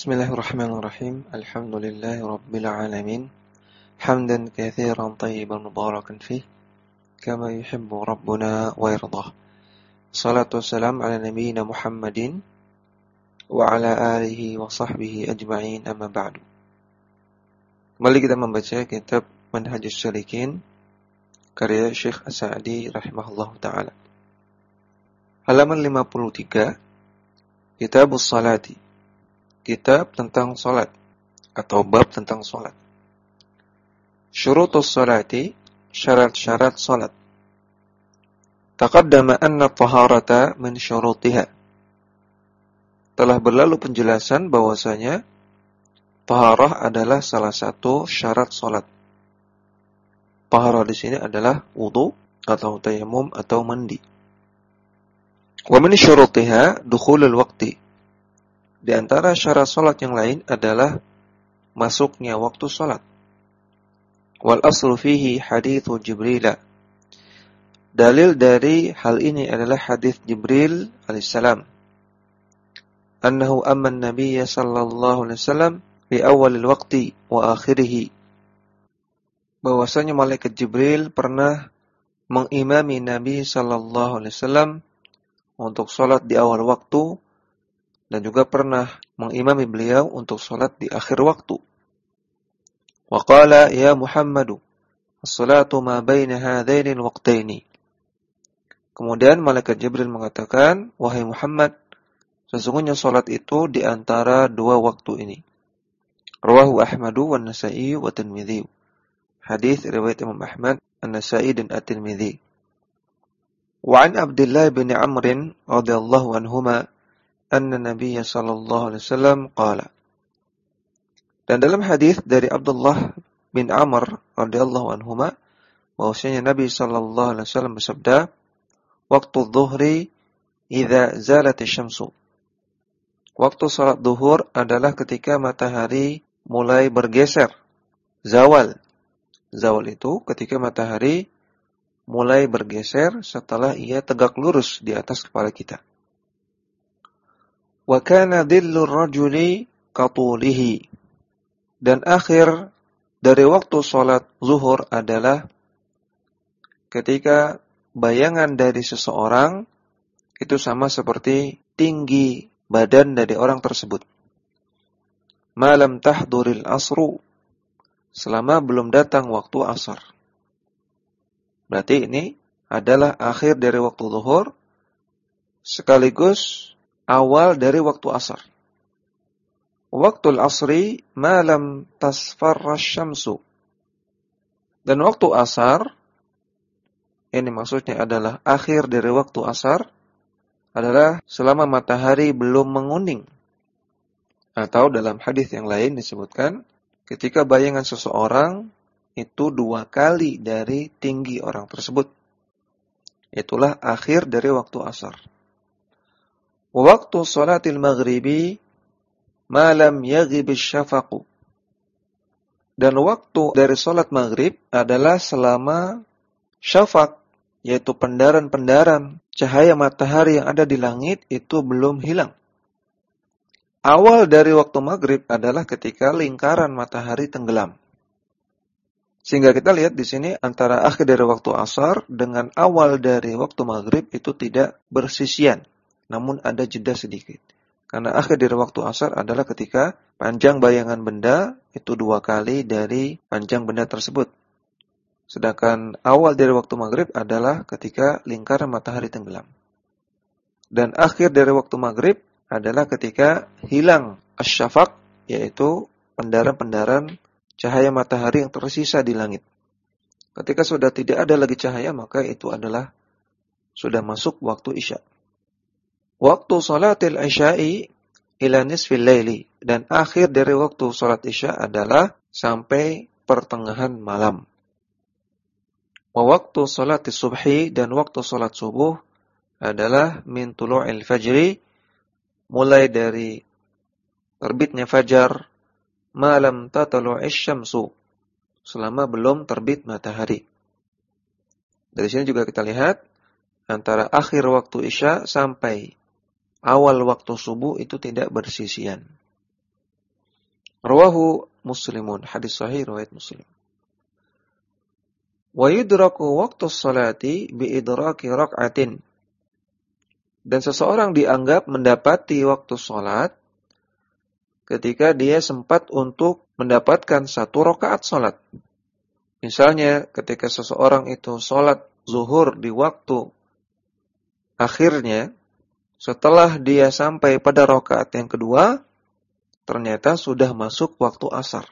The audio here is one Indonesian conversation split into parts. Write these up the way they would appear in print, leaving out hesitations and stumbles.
Bismillahirrahmanirrahim. Alhamdulillahi rabbil alamin. Hamdan katsiran tayyiban mubarakan fih, kama yuhibbu rabbuna wa yardah. Salatu wassalam ala nabiyyina Muhammadin wa ala alihi wa sahbihi ajma'in, amma ba'du. Kembali kita membaca kitab Manhajus Shalikin karya Syekh As-Sa'di rahimahullahu taala. Halaman 53, Kitabus Salati. Kitab tentang salat atau bab tentang salat. Syurutus salati, syarat-syarat salat. Taqaddama anna taharata min syurutiha. Telah berlalu penjelasan bahwasanya taharah adalah salah satu syarat salat. Taharah di sini adalah wudu atau tayammum atau mandi. Wa min syurutiha dukhulul waqti. Di antara syarat salat yang lain adalah masuknya waktu salat. Wal aslu fihi hadithu Jibril. Dalil dari hal ini adalah hadis Jibril alaihissalam. Annahu amman nabiyya sallallahu alaihi wasallam fi awalil waqti wa akhirih. Bahwasanya malaikat Jibril pernah mengimami Nabi sallallahu alaihi wasallam untuk salat di awal waktu dan juga pernah mengimami beliau untuk salat di akhir waktu. Wa qala ya Muhammadu as-salatu ma baina hadaini al-waqtaini. Kemudian malaikat Jibril mengatakan, wahai Muhammad, sesungguhnya salat itu di antara dua waktu ini. Rawahu Ahmadu wan Nasa'i wa Tirmidzi. Hadis riwayat Imam Ahmad, An-Nasa'i dan At-Tirmidzi. Wa an Abdullah bin Amr radhiyallahu anhuma anna Nabi sallallahu alaihi wasallam qala. Dan dalam hadis dari Abdullah bin Amr radhiyallahu anhuma bahwasanya Nabi sallallahu alaihi wasallam bersabda, "Waktu dhuhri idza zalat asy-syamsu." Waktu salat zuhur adalah ketika matahari mulai bergeser. Zawal. Zawal itu ketika matahari mulai bergeser setelah ia tegak lurus di atas kepala kita. Wa kana dhillur rajuli qatulihi. Dan akhir dari waktu salat zuhur adalah ketika bayangan dari seseorang itu sama seperti tinggi badan dari orang tersebut. Malam tahduril asru, selama belum datang waktu asar. Berarti ini adalah akhir dari waktu zuhur sekaligus awal dari waktu asar. Waktu asri malam tasfarra syamsu. Dan waktu asar, ini maksudnya adalah akhir dari waktu asar, adalah selama matahari belum menguning. Atau dalam hadis yang lain disebutkan, ketika bayangan seseorang itu 2 kali dari tinggi orang tersebut. Itulah akhir dari waktu asar. Waktu salatil maghribi malam yaghib asy-syafaqu. Dan waktu dari salat maghrib adalah selama syafaq, yaitu pendaran-pendaran cahaya matahari yang ada di langit itu belum hilang. Awal dari waktu maghrib adalah ketika lingkaran matahari tenggelam. Sehingga kita lihat di sini antara akhir dari waktu asar dengan awal dari waktu maghrib itu tidak bersisian, namun ada jeda sedikit. Karena akhir dari waktu asar adalah ketika panjang bayangan benda itu 2 kali dari panjang benda tersebut. Sedangkan awal dari waktu maghrib adalah ketika lingkaran matahari tenggelam. Dan akhir dari waktu maghrib adalah ketika hilang asy-syafaq, yaitu pendaran-pendaran cahaya matahari yang tersisa di langit. Ketika sudah tidak ada lagi cahaya, maka itu adalah sudah masuk waktu isya. Waktu salatil isya'i ila nisfil laili. Dan akhir dari waktu salat isya adalah sampai pertengahan malam. Wa waktu salatis subhi, dan waktu salat subuh adalah min tulu'il fajri, mulai dari terbitnya fajar, malam tatlu'isy syamsu, selama belum terbit matahari. Dari sini juga kita lihat antara akhir waktu isya sampai awal waktu subuh itu tidak bersisian. Rawahu Muslimun, hadis sahih riwayat Muslim. Wa yudraku waqtu sholati bi idraki rak'atin. Dan seseorang dianggap mendapati waktu sholat ketika dia sempat untuk mendapatkan satu rakaat sholat. Misalnya ketika seseorang itu sholat zuhur di waktu akhirnya, setelah dia sampai pada rakaat yang kedua, ternyata sudah masuk waktu asar.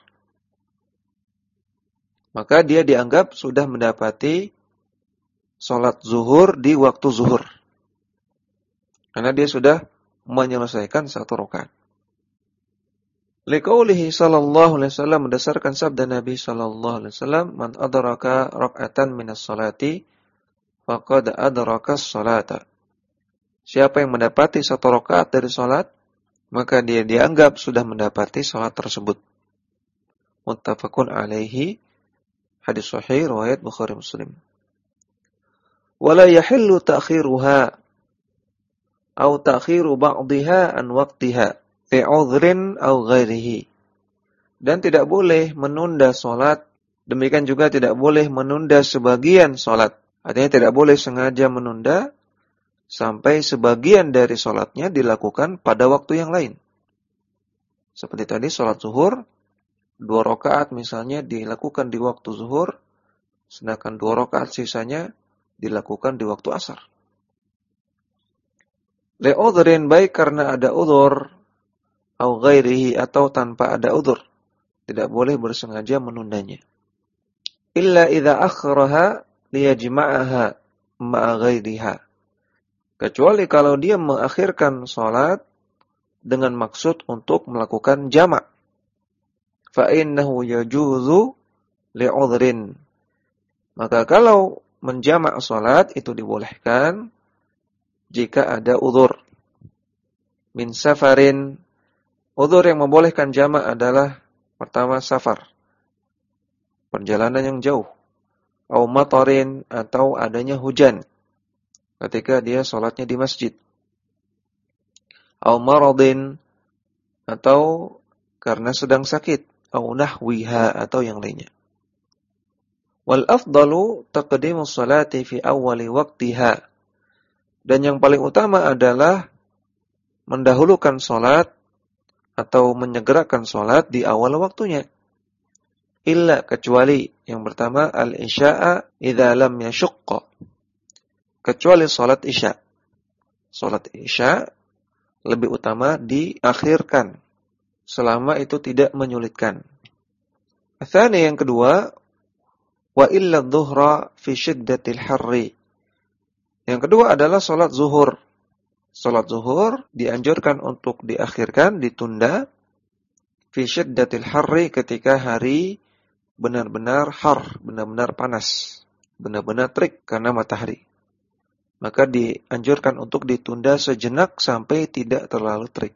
Maka dia dianggap sudah mendapati sholat zuhur di waktu zuhur. Karena dia sudah menyelesaikan satu rakaat. Liqaulihi sallallahu alaihi wasallam, berdasarkan sabda Nabi sallallahu alaihi wasallam, man adraka rak'atan minas salati faqad adraka as-salata. Siapa yang mendapati satu rakaat dari salat, maka dia dianggap sudah mendapati salat tersebut. Muttafaqun alaihi, hadis sahih riwayat Bukhari Muslim. Wala yahillu ta'khiruha aw ta'khiru ba'dihha an waqtiha fi 'udhrin aw ghairihi. Dan tidak boleh menunda salat, demikian juga tidak boleh menunda sebagian salat. Artinya tidak boleh sengaja menunda sampai sebagian dari salatnya dilakukan pada waktu yang lain. Seperti tadi salat zuhur, 2 rakaat misalnya dilakukan di waktu zuhur, sedangkan 2 rakaat sisanya dilakukan di waktu asar. Li'udhrin, baik karena ada udhur, au ghairihi, atau tanpa ada udhur. Tidak boleh bersengaja menundanya. Illa idza akhraha liyajma'aha ma'a ghairiha. Kecuali kalau dia mengakhirkan salat dengan maksud untuk melakukan jamak. Fa innahu yajuzu li'udhrin. Maka kalau menjamak salat itu dibolehkan jika ada udhur. Min safarin, udhur yang membolehkan jamak adalah pertama safar, perjalanan yang jauh, au matarin, atau adanya hujan ketika dia salatnya di masjid, au maradin, atau karena sedang sakit, au nahwiha, atau yang lainnya. Wal afdalu taqdimus salati fi awwali waqtiha. Dan yang paling utama adalah mendahulukan salat atau menyegerakan salat di awal waktunya. Illa, kecuali yang pertama al-isya'a idza lam yashqa. Kecuali salat isya. Salat isya lebih utama diakhirkan selama itu tidak menyulitkan. Tsani, yang kedua, wa illa adh-dhuhra fi shiddatil harri. Yang kedua adalah salat zuhur. Salat zuhur dianjurkan untuk diakhirkan, ditunda, fi shiddatil harri, ketika hari benar-benar har, benar-benar panas, benar-benar terik karena matahari. Maka dianjurkan untuk ditunda sejenak sampai tidak terlalu terik.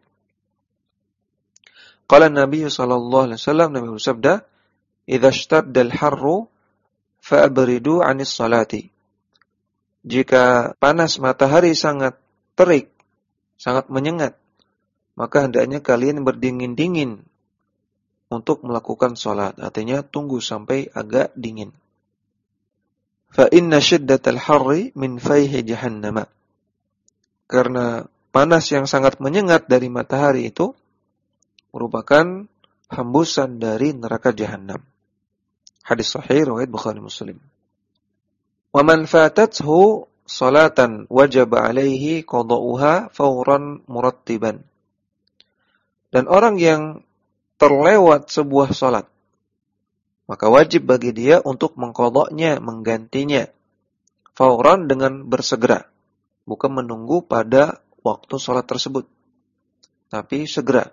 Qala Nabi sallallahu alaihi wasallam, Nabi bersabda, "Idza ishtadda al-harru fa'abridu 'anis salati." Jika panas matahari sangat terik, sangat menyengat, maka hendaknya kalian berdingin-dingin untuk melakukan salat. Artinya tunggu sampai agak dingin. Fa inna shiddatal harri min fayhi jahannam. Karena panas yang sangat menyengat dari matahari itu merupakan hembusan dari neraka jahanam. Hadis sahih riwayat Bukhari Muslim. Wa man fatathu salatan wajib alaihi qada'uha fawran murattiban. Dan orang yang terlewat sebuah salat, maka wajib bagi dia untuk mengqada'nya, menggantinya, fawran, dengan bersegera, bukan menunggu pada waktu salat tersebut, tapi segera.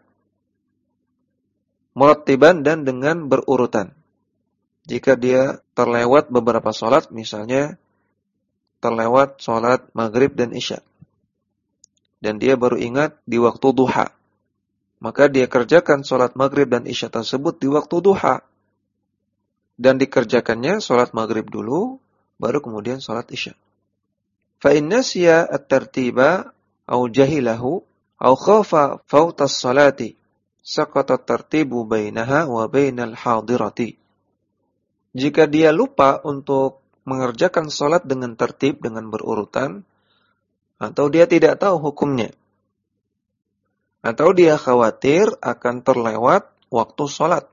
Murattiban, dan dengan berurutan. Jika dia terlewat beberapa salat, misalnya terlewat salat maghrib dan isya, dan dia baru ingat di waktu duha, maka dia kerjakan salat maghrib dan isya tersebut di waktu duha, dan dikerjakannya salat maghrib dulu, baru kemudian salat isya. Fa in nasiya at-tartiba aw jahilahu aw khafa fawtas salati saqata tartibu bainaha wa bainal hadirati. Jika dia lupa untuk mengerjakan salat dengan tertib, dengan berurutan, atau dia tidak tahu hukumnya, atau dia khawatir akan terlewat waktu salat,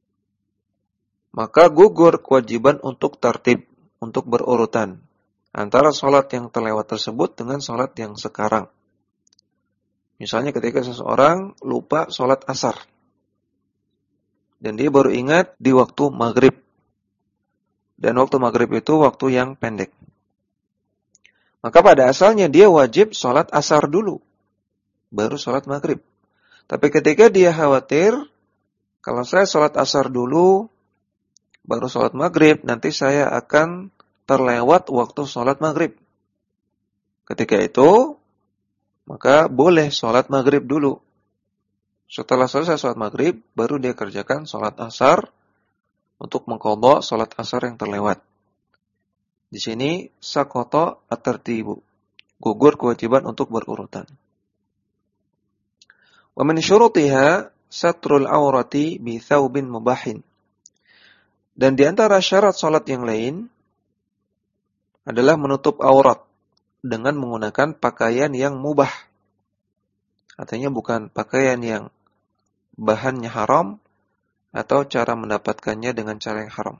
maka gugur kewajiban untuk tertib, untuk berurutan antara salat yang terlewat tersebut dengan salat yang sekarang. Misalnya ketika seseorang lupa salat asar, dan dia baru ingat di waktu maghrib. Dan waktu maghrib itu waktu yang pendek. Maka pada asalnya dia wajib sholat asar dulu, baru sholat maghrib. Tapi ketika dia khawatir, kalau saya sholat asar dulu, baru sholat maghrib, nanti saya akan terlewat waktu sholat maghrib. Ketika itu, maka boleh sholat maghrib dulu. Setelah selesai sholat maghrib, baru dia kerjakan sholat asar, untuk mengqadha salat asar yang terlewat. Di sini saqata at-tartibu, gugur kewajiban untuk berurutan. Wa min syurutiha satrul aurati bi thawbin mubahin. Dan di antara syarat salat yang lain adalah menutup aurat dengan menggunakan pakaian yang mubah. Artinya bukan pakaian yang bahannya haram, atau cara mendapatkannya dengan cara yang haram.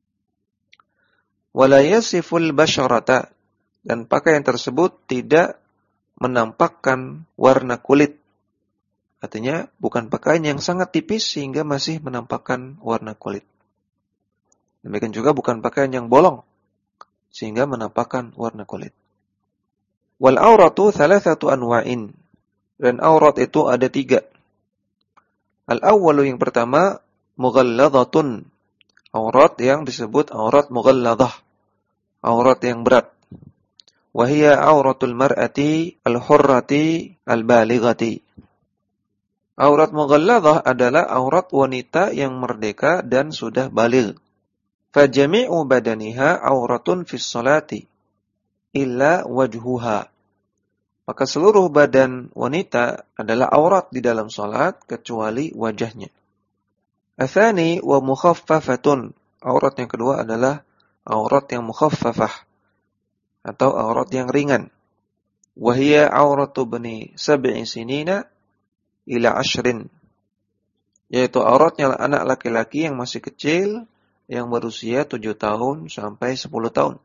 Wala yasiful basyarata, dan pakaian tersebut tidak menampakkan warna kulit. Artinya bukan pakaian yang sangat tipis sehingga masih menampakkan warna kulit. Demikian juga bukan pakaian yang bolong sehingga menampakkan warna kulit. Wal auratu thalathatu anwa'in, dan aurat itu ada 3. Al-awwalu, yang pertama, mughalladhatun, aurat yang disebut aurat mughalladhah, aurat yang berat. Wa hiya auratul mar'ati al-hurrati al-balighati. Aurat mughalladhah adalah aurat wanita yang merdeka dan sudah baligh. Fa jami'u badaniha auratun fis salati illa wajhuha. Maka seluruh badan wanita adalah aurat di dalam salat kecuali wajahnya. Atsani wa mukhaffafatun. Aurat yang kedua adalah aurat yang mukhaffafah atau aurat yang ringan. Wa hiya auratu bani 7 sinina ila 10. Yaitu auratnya anak laki-laki yang masih kecil yang berusia 7 tahun sampai 10 tahun.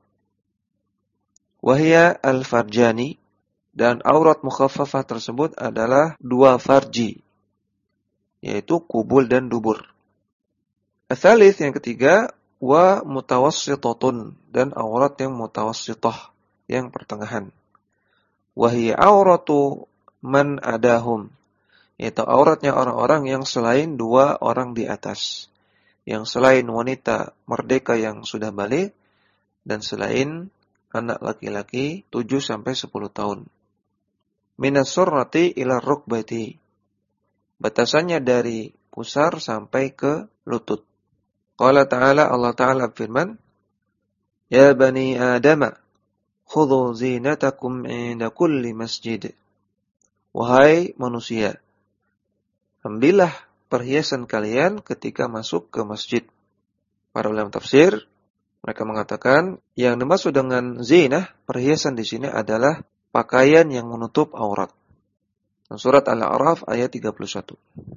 Wa hiya al-farjani, dan aurat mukhaffafah tersebut adalah 2 farji, yaitu kubul dan dubur. Al-thalith, yang ketiga, wa mutawassitatun, dan aurat yang mutawassitah, yang pertengahan. Wa hiya auratu man adahum, yaitu auratnya orang-orang yang selain 2 orang di atas, yang selain wanita merdeka yang sudah balik dan selain anak laki-laki 7 sampai 10 tahun. Minas surrati ila rukbati, batasannya dari pusar sampai ke lutut. Qala ta'ala, Allah Ta'ala firman, Ya bani Adam, khudhu zinatakum inda kulli masjid. Wahai manusia, ambillah perhiasan kalian ketika masuk ke masjid. Para ulama tafsir, mereka mengatakan yang dimaksud dengan zinah, perhiasan di sini adalah pakaian yang menutup aurat. Surat Al-A'raf ayat 31.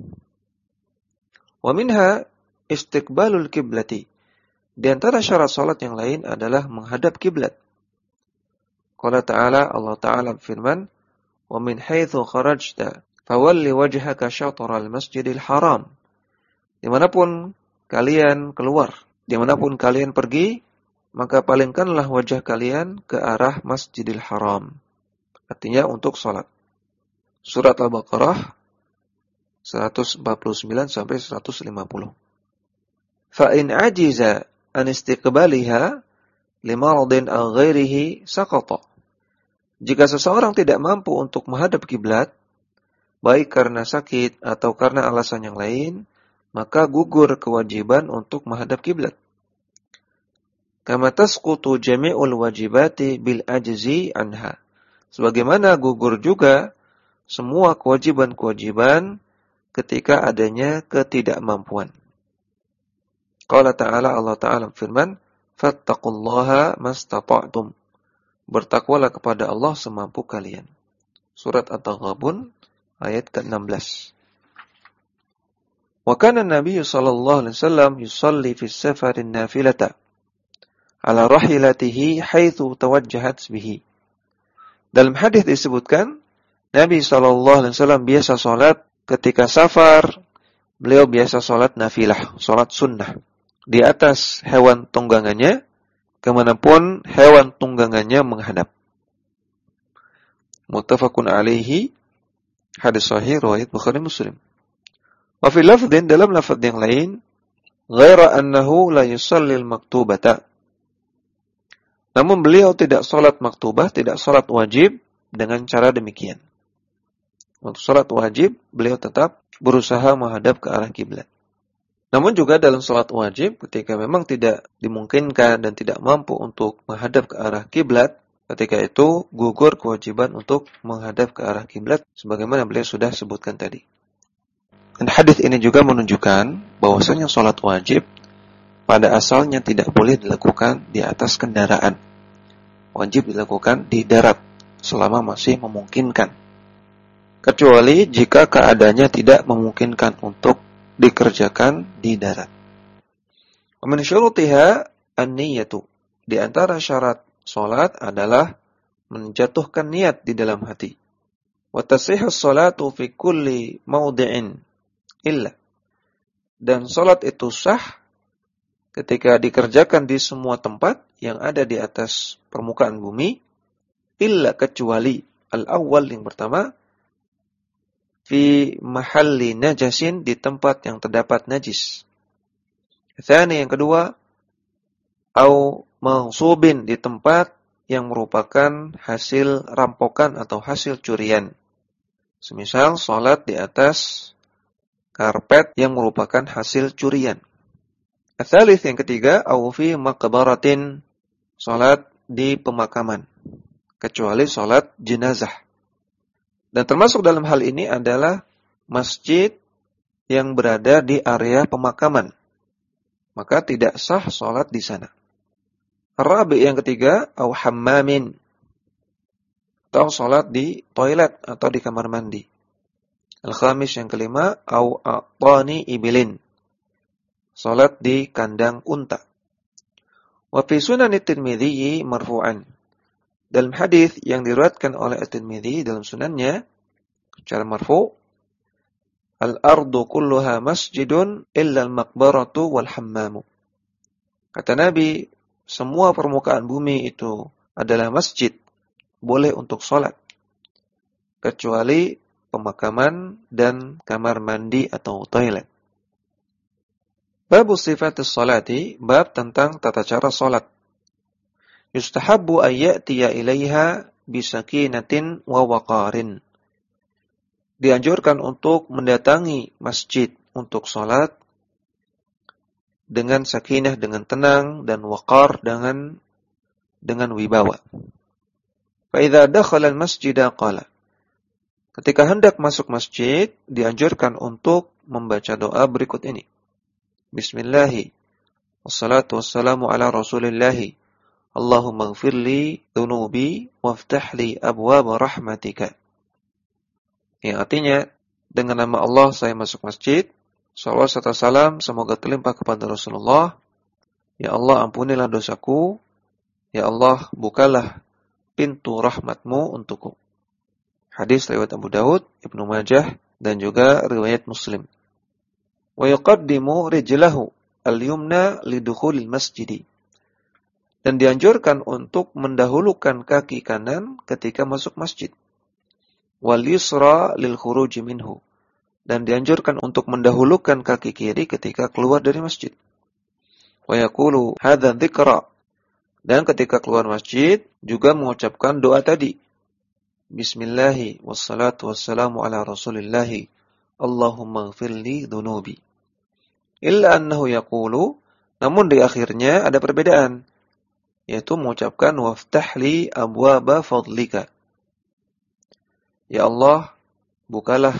Wa minha istiqbalul kiblati. Di antara syarat salat yang lain adalah menghadap kiblat. Qala ta'ala, Allah Ta'ala firman, "Wa min haitsu kharajta fawalli wajhaka syatral masjidil haram." Dimanapun kalian keluar, dimanapun kalian pergi, maka palingkanlah wajah kalian ke arah Masjidil Haram. Artinya untuk salat. Surat Al-Baqarah 149 sampai 150. Fa in ajiza an istiqbaliha limaradin aw ghairihi saqata. Jika seseorang tidak mampu untuk menghadap kiblat, baik karena sakit atau karena alasan yang lain, maka gugur kewajiban untuk menghadap kiblat. Kama tasqutu jami'ul wajibati bil ajzi anha. Sebagaimana gugur juga semua kewajiban-kewajiban ketika adanya ketidakmampuan. Qala ta'ala, Allah Ta'ala firman, fattaqullaha mastata'tum. Bertakwalah kepada Allah semampu kalian. Surat At-Taghabun ayat ke-16. Wa kana an-nabiy sallallahu alaihi wasallam yusalli fi as-safari an-nafilata ala rahilatihi haitsu tawajjahat bihi. Dalam hadis disebutkan Nabi sallallahu alaihi wasallam biasa salat ketika safar. Beliau biasa salat nafilah, salat sunnah di atas hewan tunggangannya kemanapun hewan tunggangannya menghadap. Muttafaqun alaihi, hadis sahih riwayat Bukhari Muslim. Wa fi lafdhin, dalam lafaz yang lain, ghaira annahu la yusallil maktubata. Namun beliau tidak salat maktubah, tidak salat wajib dengan cara demikian. Untuk salat wajib, beliau tetap berusaha menghadap ke arah kiblat. Namun juga dalam salat wajib, ketika memang tidak dimungkinkan dan tidak mampu untuk menghadap ke arah kiblat, ketika itu gugur kewajiban untuk menghadap ke arah kiblat, sebagaimana beliau sudah sebutkan tadi. Dan hadis ini juga menunjukkan bahwasanya salat wajib pada asalnya tidak boleh dilakukan di atas kendaraan. Wajib dilakukan di darat selama masih memungkinkan. Kecuali jika keadaannya tidak memungkinkan untuk dikerjakan di darat. Wa min syurutiha an-niyatu. Di antara syarat salat adalah menjatuhkan niat di dalam hati. Wa tasihhu as-salatu fi kulli mawdi'in illa. Dan salat itu sah ketika dikerjakan di semua tempat yang ada di atas permukaan bumi, illa kecuali al-awwal yang pertama, fi mahalli najasin, di tempat yang terdapat najis. Tsani yang kedua, au maghsubin, di tempat yang merupakan hasil rampokan atau hasil curian. Semisal salat di atas karpet yang merupakan hasil curian. Ats-tsalits yang ketiga, au fi maqbaratin, salat di pemakaman, kecuali salat jenazah. Dan termasuk dalam hal ini adalah masjid yang berada di area pemakaman. Maka tidak sah salat di sana. Ar-rabi' yang ketiga, au hammamin, atau salat di toilet atau di kamar mandi. Al-khamis yang kelima, au a'tani ibilin, salat di kandang unta. Wa fi sunan at-Tirmidzi marfu'an. Dalam hadis yang diriwayatkan oleh At-Tirmidzi dalam sunannya secara marfu', al-ardu kulluha masjidun illa al-maqbaratu wal hammamu. Kata Nabi, semua permukaan bumi itu adalah masjid, boleh untuk salat, kecuali pemakaman dan kamar mandi atau toilet. Bab sifatus salati, bab tentang tata cara salat. Yustahabbu an ya'tiya ilaiha bisakinatin wa waqarin. Dianjurkan untuk mendatangi masjid untuk salat dengan sakinah, dengan tenang, dan waqar, dengan wibawa. Fa idza dakhala al-masjida qala. Ketika hendak masuk masjid, dianjurkan untuk membaca doa berikut ini. Bismillahi wassalatu wassalamu ala rasulillahi. Allahumma ighfirli dhunubi waftahli abwaaba rahmatika. Yang artinya, dengan nama Allah saya masuk masjid, salawat serta salam semoga terlimpah kepada Rasulullah. Ya Allah, ampunilah dosaku. Ya Allah, bukalah pintu rahmatmu untukku. Hadis riwayat Abu Daud, Ibnu Majah, dan juga riwayat Muslim. Wa yuqaddimu rijlahu al-yumna lidukhulil masjidi. Dan dianjurkan untuk mendahulukan kaki kanan ketika masuk masjid. Wal yusra lil khuruji minhu. Dan dianjurkan untuk mendahulukan kaki kiri ketika keluar dari masjid. Wa yaqulu hadza dzikra. Dan ketika keluar masjid juga mengucapkan doa tadi. Bismillahi wassalatu wassalamu ala rasulillahi. Allahumma ighfirli dhunubi. Illa annahu yaqulu, namun di akhirnya ada perbedaan, yaitu mengucapkan waftahli abwaaba fadlika. Ya Allah, bukalah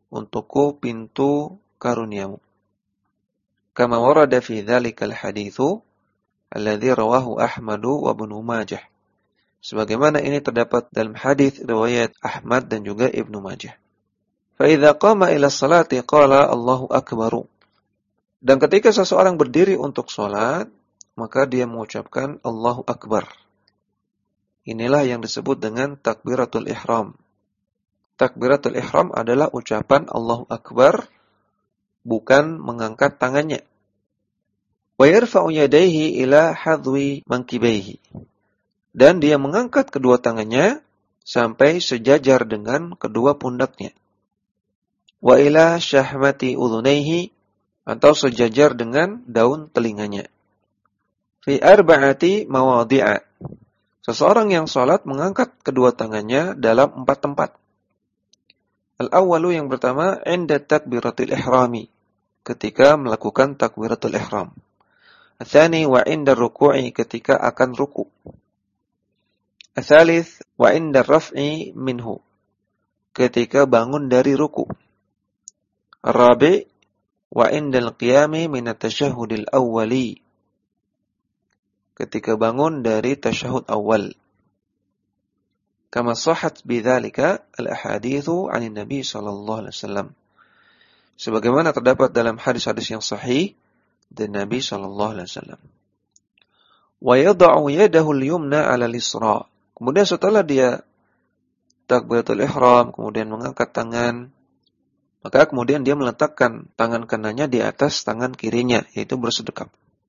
untukku pintu karuniamu. Kama warada fi dzalikal haditsu alladzi rawahu Ahmadu wa Ibnu Majah. Sebagaimana ini terdapat dalam hadis riwayat Ahmad dan juga Ibnu Majah. Fa idza qama ila sholati qala Allahu akbar. Dan ketika seseorang berdiri untuk salat, maka dia mengucapkan Allahu akbar. Inilah yang disebut dengan takbiratul ihram. Takbiratul ihram adalah ucapan Allahu akbar, bukan mengangkat tangannya. Wa yarfa'u yadayhi ila hadwi mankibaihi. Dan dia mengangkat kedua tangannya sampai sejajar dengan kedua pundaknya. Wa ila syahmati udhunaihi, atau sejajar dengan daun telinganya. Fi arba'ati mawadhi'a. Seseorang yang salat mengangkat kedua tangannya dalam 4 tempat. Al-awwalu, yang pertama, inda takbiratul ihrami, ketika melakukan takbiratul ihram. Al-thani, wa inda ruku'i, ketika akan ruku'. Al-thalith, wa inda raf'i minhu, ketika bangun dari ruku'. Al-rabi', wa inda al-qiyami minat tasyahudil awwali, ketika bangun dari tasyahud awal. Kama sahhat bidzalika al-ahaditsu 'anil Nabi sallallahu alaihi wasallam. Sebagaimana terdapat dalam hadis-hadis yang sahih dari Nabi sallallahu alaihi wasallam. Wa yad'u yadahu al-yumna 'ala al-yusra. Kemudian setelah dia takbiratul ihram, kemudian mengangkat tangan, maka kemudian dia meletakkan tangan kanannya di atas tangan kirinya, yaitu bersedekap.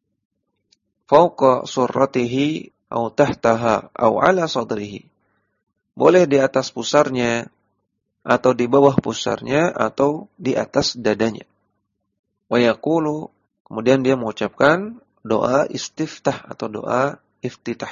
Fauqa surratihi au tahtaha au ala sadrihi. Boleh di atas pusarnya, atau di bawah pusarnya, atau di atas dadanya. Wa yaqulu, kemudian dia mengucapkan doa istiftah atau doa iftitah.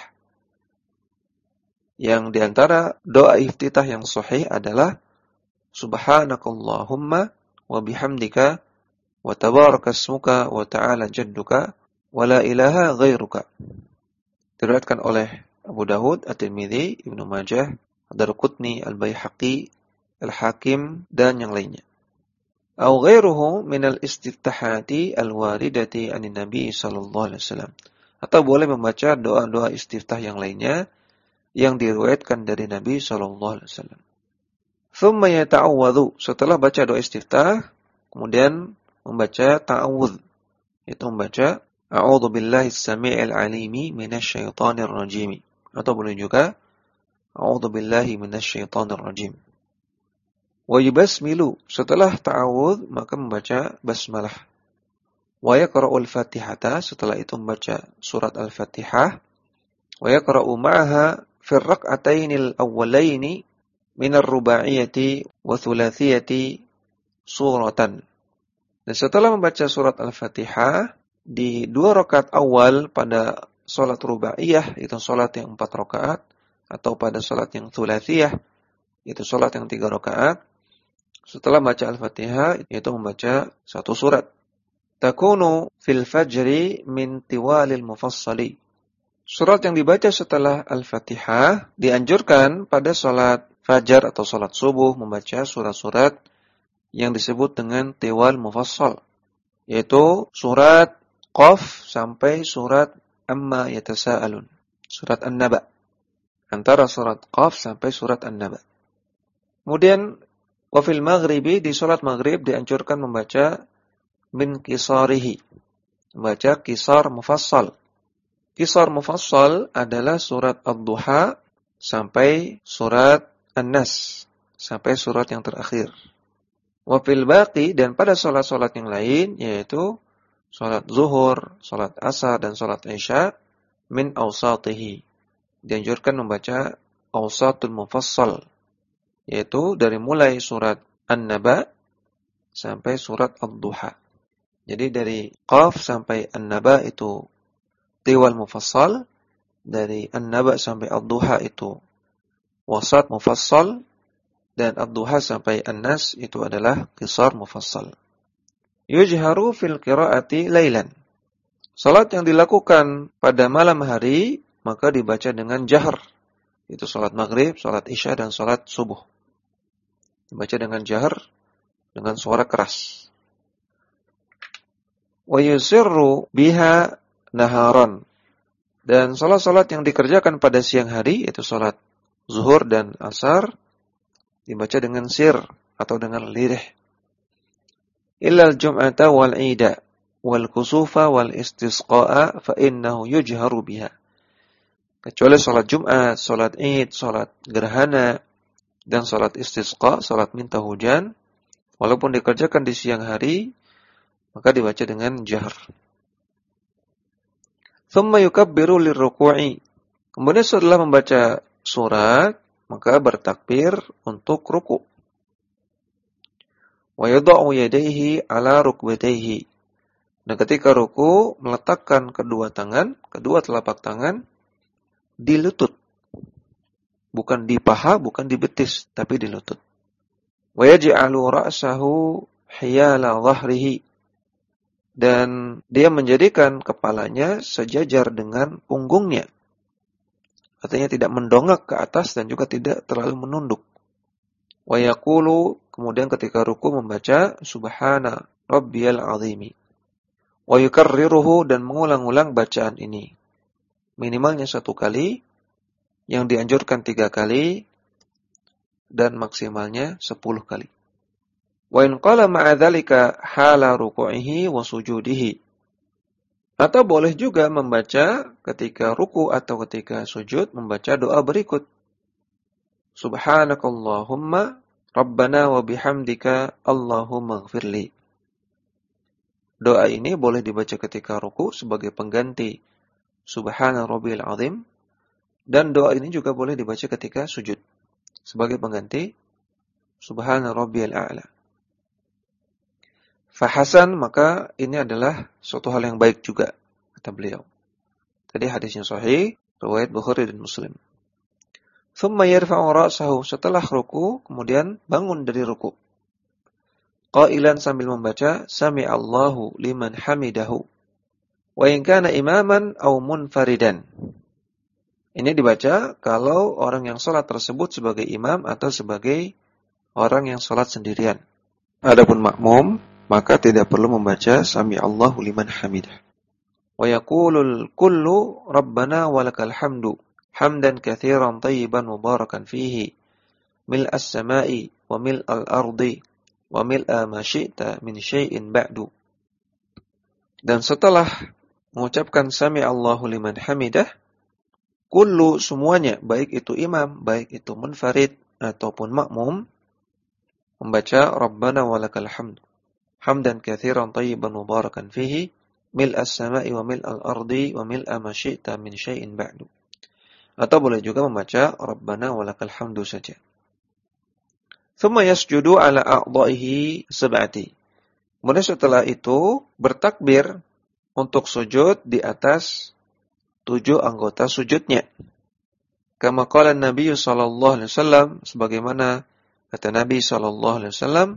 Yang diantara doa iftitah yang sahih adalah Subhanakallahumma wa bihamdika wa tabarakasmuka wa ta'ala jadduka wa la ilaha ghairuka. Diriwayatkan oleh Abu Dawud, At-Tirmidzi, Ibnu Majah, Ad-Darqutni, Al-Baihaqi, Al-Hakim, dan yang lainnya. Au ghairuhu minal istiftahati al-waridati anin Nabi sallallahu alaihi wasallam. Atau boleh membaca doa-doa istiftah yang lainnya yang diriwayatkan dari Nabi sallallahu alaihi wasallam. Thumma yata'awwadhu, setelah baca doa istiftah, kemudian membaca ta'awudz, yaitu membaca A'udzu billahi as-sami'il 'alimi minasyaitonir rajim, atau boleh juga A'udzu billahi minasyaitonir rajim. Wa yubasmilu, setelah ta'awudz maka membaca basmalah. Wa yaqra'ul Fatihata, setelah itu membaca surat Al-Fatihah. Wa yaqra'u ma'aha fi ar-rak'atainil awwalaini minar rubaiyati wa thulathiyati suratan. Dan setelah membaca surat Al-Fatihah di 2 rakaat awal pada salat rubaiyah, itu salat yang 4 rakaat, atau pada salat yang thulathiyah, itu salat yang 3 rakaat, setelah membaca Al-Fatihah yaitu membaca 1 surat. Takunu fil fajri min tiwalil mufassali. Surat yang dibaca setelah Al-Fatihah dianjurkan pada salat fajar atau salat subuh membaca surat-surat yang disebut dengan tiwal mufassal, yaitu surat Qaf sampai surat Amma yatasaalun, surat An-Naba. Antara surat Qaf sampai surat An-Naba. Kemudian wa fil maghribi, di salat maghrib dianjurkan membaca min qisarihi, membaca qisar mufassal. Qisar mufassal adalah surat Ad-Duha sampai surat An-Nas, sampai surat yang terakhir. Wa fil baqi, dan pada salat-salat yang lain, yaitu salat zuhur, salat asar, dan salat isya, min awsatihi, dianjurkan membaca awsatul mufassal, yaitu dari mulai surat An-Naba sampai surat Ad-Duha. Jadi dari Qaf sampai An-Naba itu tiwal mufassal, dari An-Naba sampai Ad-Duha itu wasat mufassal, dan Ad-Duha sampai An-Nas itu adalah qisar mufassal. Yujharu fil qiraati lailan. Salat yang dilakukan pada malam hari maka dibaca dengan jahr. Itu salat maghrib, salat isya, dan salat subuh. Dibaca dengan jahr, dengan suara keras. Wa yusirru biha naharan. Dan salat-salat yang dikerjakan pada siang hari, yaitu salat zuhur dan asar, dibaca dengan sir atau dengan lirih. Illal jum'ata wal ida wal kusufa wal istisqa'a fa innahu yujharu biha. Kecuali salat Jumat, salat Id, salat gerhana, dan salat istisqa, salat minta hujan, walaupun dikerjakan di siang hari, maka dibaca dengan jahr. Thumma yukabbiru lirruku'i. Kemudian setelah membaca surat, maka bertakbir untuk ruku'. Wa yada'u yadayhi ala rukbatayhi. Dan ketika ruku', meletakkan kedua telapak tangan di lutut. Bukan di paha, bukan di betis, tapi di lutut. Wa yaj'alu ra'sahu hiyala dhahrihi. Dan dia menjadikan kepalanya sejajar dengan punggungnya. Artinya tidak mendongak ke atas dan juga tidak terlalu menunduk. Wa yaqulu, kemudian ketika ruku membaca subhana rabbiyal azimi. Wa yukarriruhu, dan mengulang-ulang bacaan ini. Minimalnya 1 kali, yang dianjurkan 3 kali, dan maksimalnya 10 kali. Wa in qala ma'a dzalika hala ruku'ihi wa sujudihi. Atau boleh juga membaca ketika ruku atau ketika sujud membaca doa berikut. Subhanakallahumma rabbana wa bihamdika Allahumma ighfirli. Doa ini boleh dibaca ketika ruku sebagai pengganti Subhana rabbiyal azim, dan doa ini juga boleh dibaca ketika sujud sebagai pengganti Subhana rabbiyal a'la. Fahasan, maka ini adalah suatu hal yang baik juga, kata beliau. Tadi hadisnya sahih, riwayat Bukhari dan Muslim. Thumma yarfa'u ra'sahu, setelah ruku, kemudian bangun dari ruku. Qailan, sambil membaca, Sami'allahu liman hamidahu. Wa in kana imaman aw munfaridan. Ini dibaca kalau orang yang salat tersebut sebagai imam atau sebagai orang yang salat sendirian. Adapun makmum, maka tidak perlu membaca Sami'allahu liman hamidah. Wa yaqulul kullu rabbana walakal hamdu hamdan katsiran thayyiban mubarakan fihi mil'as sama'i wa mil'al ardi wa mil'a ma syi'ta min syai'in ba'du. Dan setelah mengucapkan Sami'allahu liman hamidah, kullu, semuanya, baik itu imam, baik itu munfarid ataupun makmum, membaca Rabbana walakal hamdu hamdan katsiran thayyiban mubarakan fihi mil'as sama'i wa mil'al ardi wa mil'a ma syi'ta min syai'in ba'du. Atau boleh juga membaca Rabbana walakal hamdu saja. Thumma yasjudu ala a'dha'ihi sab'ati. Kemudian setelah itu bertakbir untuk sujud di atas 7 anggota sujudnya. Kama qala Nabi sallallahu alaihi wasallam, sebagaimana kata Nabi sallallahu alaihi wasallam,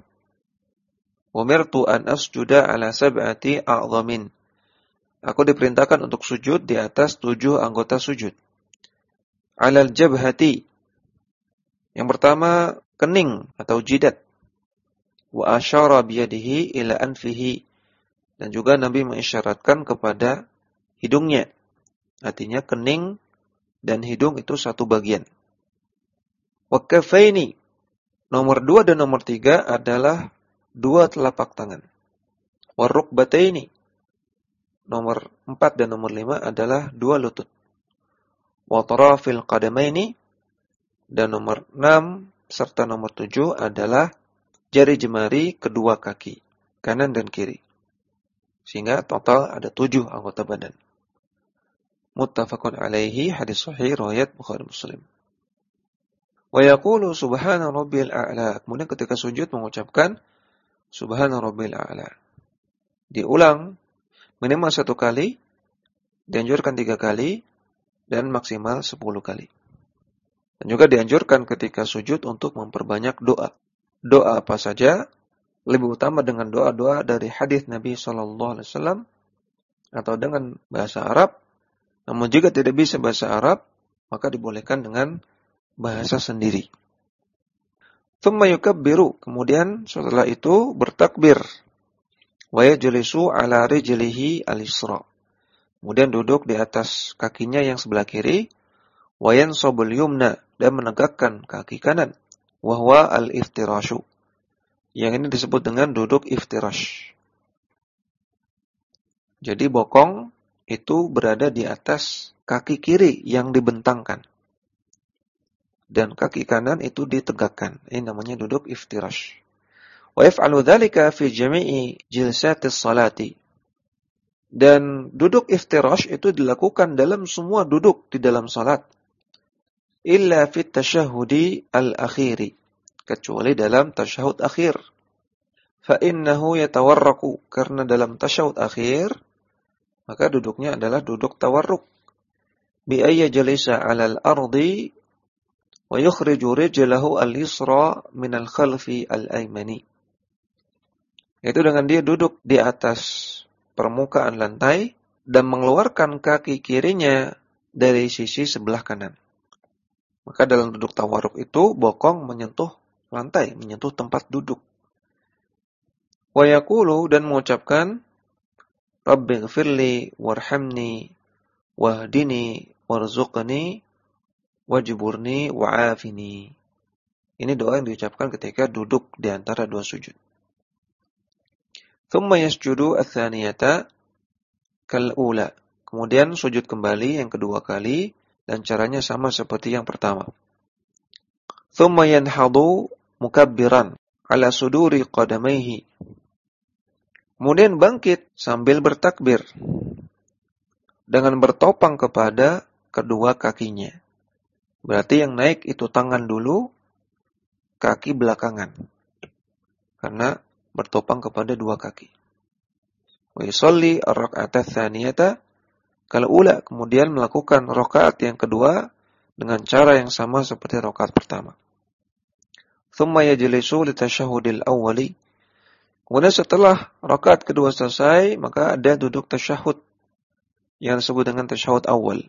umirtu an asjuda ala sab'ati a'dhamin. Aku diperintahkan untuk sujud di atas 7 anggota sujud. Alal jabhati. Yang pertama, kening atau jidat. Wa asyara biyadihi ila anfihi. Dan juga Nabi mengisyaratkan kepada hidungnya. Artinya kening dan hidung itu satu bagian. Wa kafaini. Nomor 2 dan nomor 3 adalah 2 telapak tangan. Warukbataini. Nomor 4 dan nomor 5 adalah 2 lutut. Watarafil qadamaini. Dan nomor 6 serta nomor 7 adalah jari jemari kedua kaki, kanan dan kiri. Sehingga total ada 7 anggota badan. Muttafaqun alaihi, hadis sahih riwayat Bukhari Muslim. Wa yaqulu subhana rabbiyal a'la. Kemudian ketika sujud mengucapkan Subhana Rabbil A'la. Diulang minimal 1 kali, dianjurkan 3 kali, dan maksimal 10 kali. Dan juga dianjurkan ketika sujud untuk memperbanyak doa. Doa apa saja, lebih utama dengan doa-doa dari hadis Nabi SAW, atau dengan bahasa Arab. Namun jika tidak bisa bahasa Arab, maka dibolehkan dengan bahasa sendiri. Thumma yukabbiru, kemudian setelah itu bertakbir. Wa yajlisu ala rijlihi al-yusra. Kemudian duduk di atas kakinya yang sebelah kiri. Wa yansabul yumna, dan menegakkan kaki kanan. Wa huwa al-iftirashu. Yang ini disebut dengan duduk iftirash. Jadi bokong itu berada di atas kaki kiri yang dibentangkan. Dan kaki kanan itu ditegakkan. Ini namanya duduk iftirash. Wa yaf'alu dzalika fi jami'i jilsatis salati. Dan duduk iftirash itu dilakukan dalam semua duduk di dalam salat. Illa fit tasyahhudi al-akhiri. Kecuali dalam tasyahud akhir. Fa innahu yatawarraku. Karena dalam tasyahud akhir, maka duduknya adalah duduk tawarruk. Bi ayya jalisa 'alal ardi wa yukhriju rijlahu al-yusra min al-khalfi al-aymani. Yaitu dengan dia duduk di atas permukaan lantai dan mengeluarkan kaki kirinya dari sisi sebelah kanan. Maka dalam duduk tawarruk itu bokong menyentuh lantai, menyentuh tempat duduk. Wa yaqulu, dan mengucapkan Rabbighfirli warhamni wahdini warzuqni wajburni wa'afini. Ini doa yang diucapkan ketika duduk di antara dua sujud. Thumma yasjudu ats-tsaniyata kal-ula. Kemudian sujud kembali yang kedua kali dan caranya sama seperti yang pertama. Thumma yanhadu mukabbiran ala suduri qadamaihi. Kemudian bangkit sambil bertakbir dengan bertopang kepada kedua kakinya. Berarti yang naik itu tangan dulu, kaki belakangan. Karena bertopang kepada dua kaki. Wa yusalli ar-rak'ata tsaniyata kal-ula, kemudian melakukan rakaat yang kedua dengan cara yang sama seperti rakaat pertama. Tsumma yajlisu li tasyahhudil awwali. Kemudian setelah rakaat kedua selesai, maka ada duduk tasyahud yang disebut dengan tasyahud awal.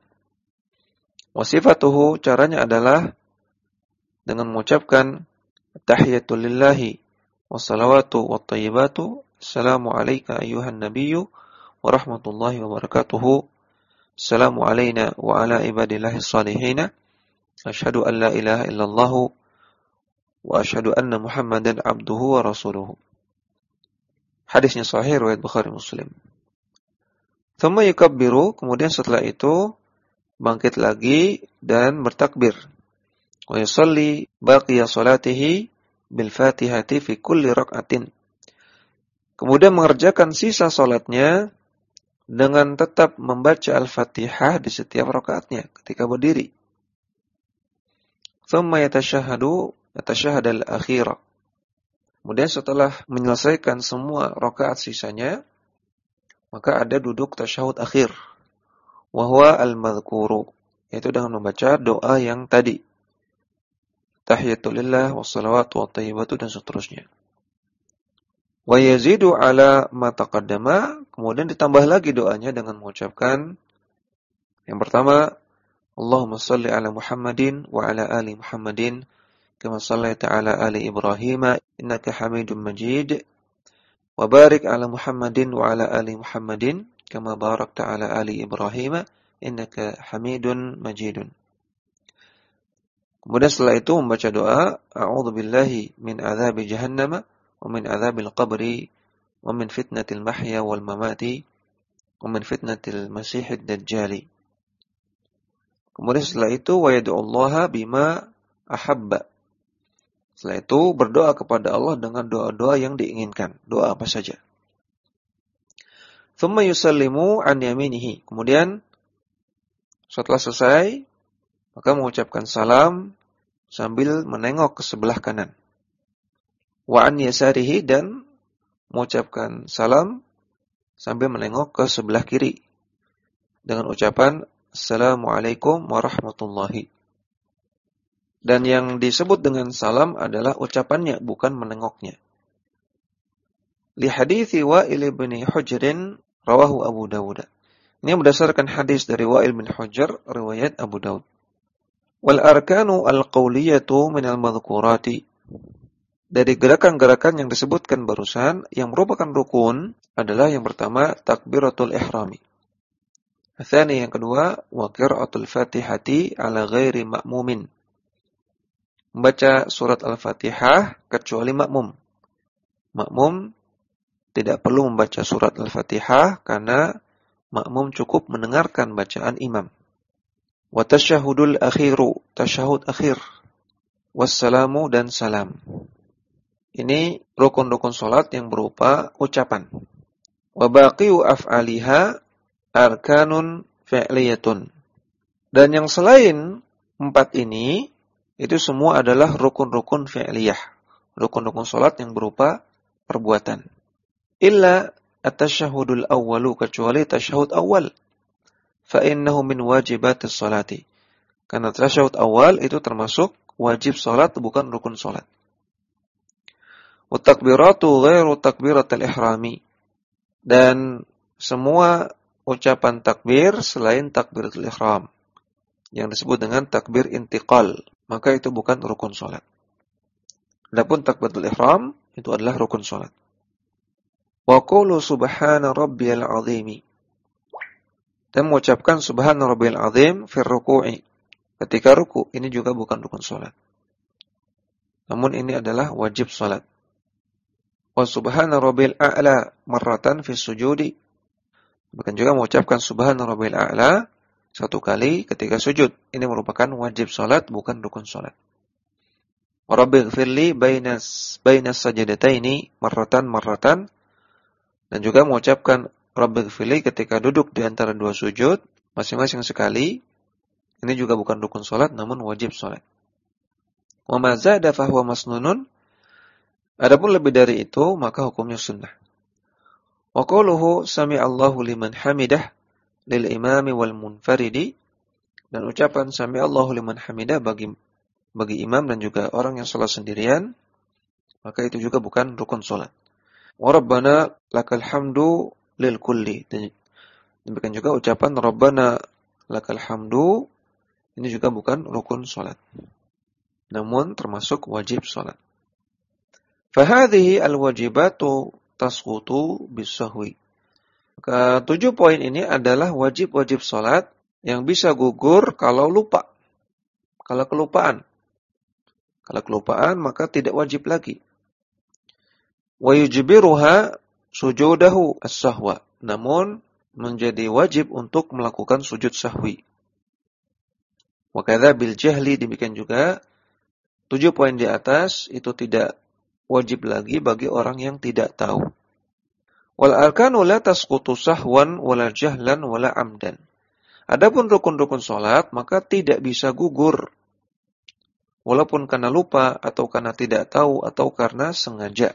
Wasifatuhu, caranya adalah dengan mengucapkan tahiyatul lillahi wassalawatu wattayyibatu assalamu alayka ayyuhan nabiyyu wa rahmatullahi wa barakatuhu assalamu alayna wa ala ibadillahi shalihina asyhadu an la ilaha illallah wa asyhadu anna muhammadan abduhu wa rasuluhu. Hadisnya sahih riwayat Bukhari Muslim. Tsumma yukabbiru, kemudian setelah itu bangkit lagi dan bertakbir. Wa yusalli baqiya salatihi bil Fatihati fi kulli rak'atin. Kemudian mengerjakan sisa salatnya dengan tetap membaca Al-Fatihah di setiap rakaatnya ketika berdiri. Tsumma yatashahhad al-akhirah. Kemudian setelah menyelesaikan semua rakaat sisanya, maka ada duduk tasyahud akhir. Wa huwa al-madhkuru, yaitu dengan membaca doa yang tadi. Tahiyatulillah wassalawatu wattayyibatu dan seterusnya. Wa yazidu ala ma taqaddama, kemudian ditambah lagi doanya dengan mengucapkan yang pertama, Allahumma shalli ala Muhammadin wa ala ali Muhammadin kama shallaita ala ali Ibrahim innaka Hamidum Majid wa barik ala Muhammadin wa ala ali Muhammadin kama barakta ala ali Ibrahim innaka Hamidun Majidun. Kemudian setelah itu membaca doa a'udzu billahi min adzabi jahannam wa min adzabil qabri wa min fitnatil mahya wal mamati wa min fitnatil masiihid dajjali. Kemudian setelah itu wa yad'ullaha bima ahabba. Setelah itu berdoa kepada Allah dengan doa-doa yang diinginkan, doa apa saja. Tsumma yusallimu an yaminihi. Kemudian setelah selesai, maka mengucapkan salam sambil menengok ke sebelah kanan. Wa an yasarihi, dan mengucapkan salam sambil menengok ke sebelah kiri dengan ucapan Assalamualaikum warahmatullahi. Dan yang disebut dengan salam adalah ucapannya, bukan menengoknya. Li hadithi Wa'il bin Hujr rawahu Abu Dawud. Ini berdasarkan hadis dari Wa'il bin Hujr riwayat Abu Dawud. Wal arkanu al-qawliyatu min al-madhkurati. Dari gerakan-gerakan yang disebutkan barusan, yang merupakan rukun adalah yang pertama takbiratul ihrami. Tsani yang kedua wa qiraatul Fatihati ala ghairi ma'mumin. Membaca surat Al-Fatihah kecuali makmum. Makmum tidak perlu membaca surat Al-Fatihah karena makmum cukup mendengarkan bacaan imam. Wa tasyahudul akhiru, tasyahud akhir. Wassalamu dan salam. Ini rukun-rukun salat yang berupa ucapan. Wa baqiyu af'aliha arkanun fi'liyatun. Dan yang selain 4 ini, itu semua adalah rukun-rukun fi'liyah. Rukun-rukun salat yang berupa perbuatan. Illa at-tasyahudul awwalu, kecuali tasyahud awal. Fa innahu min wajibatis salati. Karena tasyahud awal itu termasuk wajib salat, bukan rukun salat. Wa takbiratu ghairu takbiratil ihrami. Dan semua ucapan takbir selain takbiratul ihram yang disebut dengan takbir intiqal, maka itu bukan rukun salat. Adapun takbiratul ihram itu adalah rukun salat. Wa qulu subhana rabbiyal azim. Dan mengucapkan subhana rabbiyal azim fi ruku'i, ketika ruku, ini juga bukan rukun salat. Namun ini adalah wajib salat. Wa subhana rabbil a'la marratan fi sujudi. Bahkan juga mengucapkan subhana rabbil a'la satu kali ketika sujud. Ini merupakan wajib salat, bukan rukun salat. Wa rabbighfirli bainas sajadataini marratan. Dan juga mengucapkan rabbighfirli ketika duduk di antara dua sujud, masing-masing sekali. Ini juga bukan rukun salat, namun wajib salat. Wa ma zada fa huwa masnunun. Adapun lebih dari itu, maka hukumnya sunnah. Wa qawluhu sami'allahu liman hamidah lil imami wal munfaridi. Dan ucapan sami'allahu liman hamidah bagi imam dan juga orang yang salat sendirian, maka itu juga bukan rukun salat. Wa rabbana lakal hamdu lil kulli. Dan demikian juga ucapan rabbana lakal hamdu, ini juga bukan rukun salat, namun termasuk wajib salat. Fahadhihi al-wajibatu tasqutu bis-sahwi. Maka 7 poin ini adalah wajib-wajib salat yang bisa gugur kalau lupa. Kalau kelupaan. Kalau kelupaan maka tidak wajib lagi. Wa yujbiruha sujudahu as-sahwa. Namun menjadi wajib untuk melakukan sujud sahwi. Wa kadza bil jahli, demikian juga 7 poin di atas itu tidak wajib lagi bagi orang yang tidak tahu. Wal arkanu la tasqutu sahwan wala jahlan wala amdan. Adapun rukun-rukun salat maka tidak bisa gugur walaupun karena lupa atau karena tidak tahu atau karena sengaja.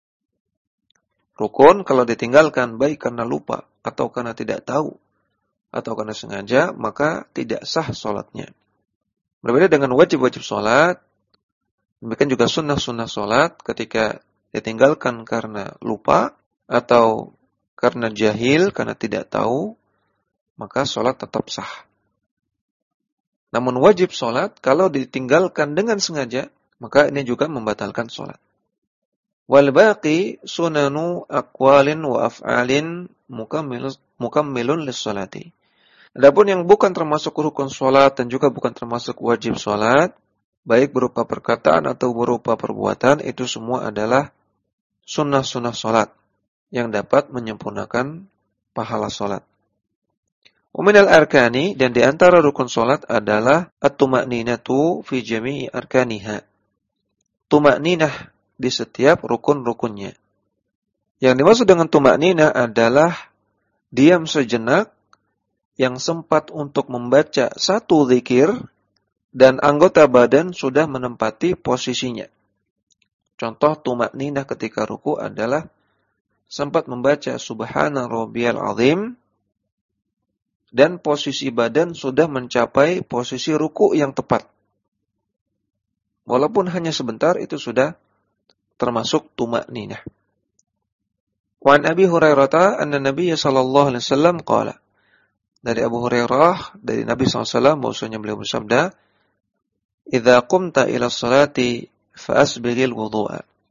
Rukun kalau ditinggalkan baik karena lupa atau karena tidak tahu atau karena sengaja, maka tidak sah salatnya. Berbeda dengan wajib-wajib salat. Demikian juga sunnah-sunnah salat ketika ditinggalkan karena lupa atau karena jahil, karena tidak tahu, maka salat tetap sah. Namun wajib salat kalau ditinggalkan dengan sengaja, maka ini juga membatalkan salat. Wal baqi sunanu aqwalin wa af'alin mukammilun lis-salati. Adapun yang bukan termasuk rukun salat dan juga bukan termasuk wajib salat, baik berupa perkataan atau berupa perbuatan, itu semua adalah sunnah-sunnah salat yang dapat menyempurnakan pahala salat. Uminal arkani, dan di antara rukun salat adalah at-tuma'ninatu fi jami'i arkaniha. Tuma'ninah di setiap rukun-rukunnya. Yang dimaksud dengan tuma'ninah adalah diam sejenak yang sempat untuk membaca satu zikir dan anggota badan sudah menempati posisinya. Contoh tuma'ninah ketika ruku adalah sempat membaca subhana rabbiyal azim dan posisi badan sudah mencapai posisi ruku yang tepat. Walaupun hanya sebentar, itu sudah termasuk tuma'ninah. Wa an Abi Hurairah anna Nabiy sallallahu alaihi wasallam qala. Dari Abu Hurairah, dari Nabi SAW, bahwasanya beliau bersabda, "Idza qumta ila sholati fa asbighil wudu'a."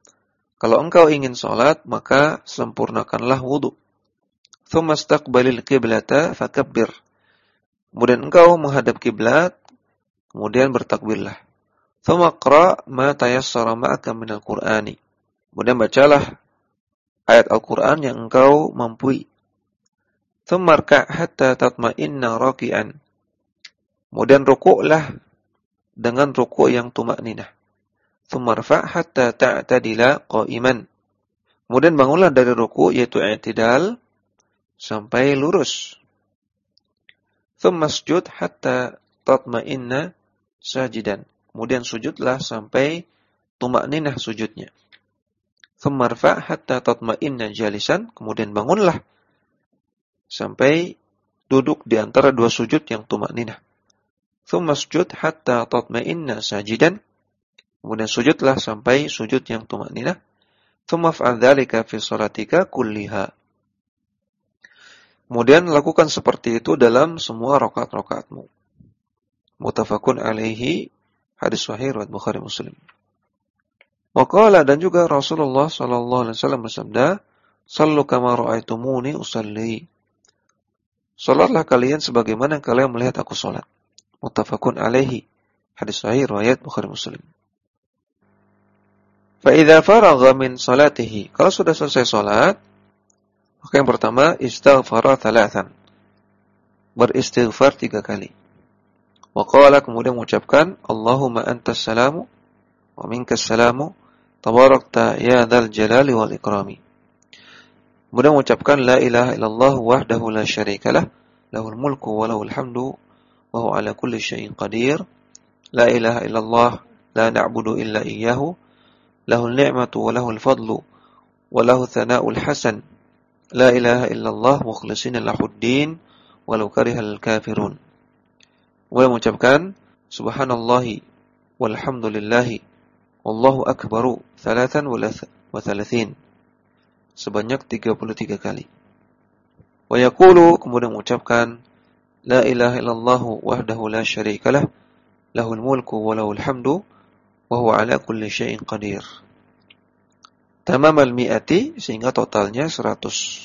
Kalau engkau ingin sholat, maka sempurnakanlah wudu. Tsumma istaqbalil qiblata fakabbir. Kemudian engkau menghadap kiblat, kemudian bertakbirlah. Tsumma qra' ma tayassara ma'aka minal Qur'ani. Kemudian bacalah ayat Al-Qur'an yang engkau mampu. Tsumma rka' hatta tatma'inna raki'an. Kemudian rukuklah dengan rukuk yang tumakninah. Tsumma rfa' hatta ta'tadila qa'iman. Kemudian bangunlah dari rukuk yaitu i'tidal sampai lurus. Tsumma sujud hatta tatma'inna sajidan. Kemudian sujudlah sampai tumakninah sujudnya. Tsumma rfa' hatta tatma'inna jalisan. Kemudian bangunlah sampai duduk di antara dua sujud yang tumakninah. Tsumma sujud hatta tatma'inna sajidan. Kemudian sujudlah sampai sujud yang tumakninah. Tsumma fa'al dzalika fi shalatika kulliha. Kemudian lakukan seperti itu dalam semua rakaat-rakaatmu. Muttafaqun alaihi, hadis sahih riwayat Bukhari Muslim. Waqala, dan juga Rasulullah sallallahu alaihi wasallam bersabda, "Shallu kama ra'aitumuni usalli." Salatlah kalian sebagaimana kalian melihat aku salat. Muttafaqun alaihi, hadis sahih riwayat Bukhari Muslim. Fa idza faragha min salatihi, kalau sudah selesai salat, maka yang pertama, istaghfara thalathan. Beristighfar 3 kali. Wa qala, kemudian mengucapkan, Allahumma antas salamu, wa minkas salamu, tabarakta ya dzal jalali wal ikrami. Kemudian mengucapkan, la ilaha illallah wahdahu la syarikalah, lahul mulku wa lahul hamdu, wa huwa ala kulli syai'in qadir. La ilaha illallah, la na'budu illa iyyahu, lahul ni'matu wa lahul fadlu, wa lahu thana'ul hasan. La ilaha illallah mukhlishina lahuddin walau karihal kafirun. Kemudian mengucapkan subhanallahi walhamdulillahi wallahu akbaru thalathan wa thalathin, sebanyak 33 kali. Wa yaqulu, kemudian mengucapkan la ilaha illallah wahdahu la syarikalah, lahul mulku wa lahul hamdu wa huwa ala kulli syai'in qadir. Tamamal mi'ati, sehingga totalnya 100.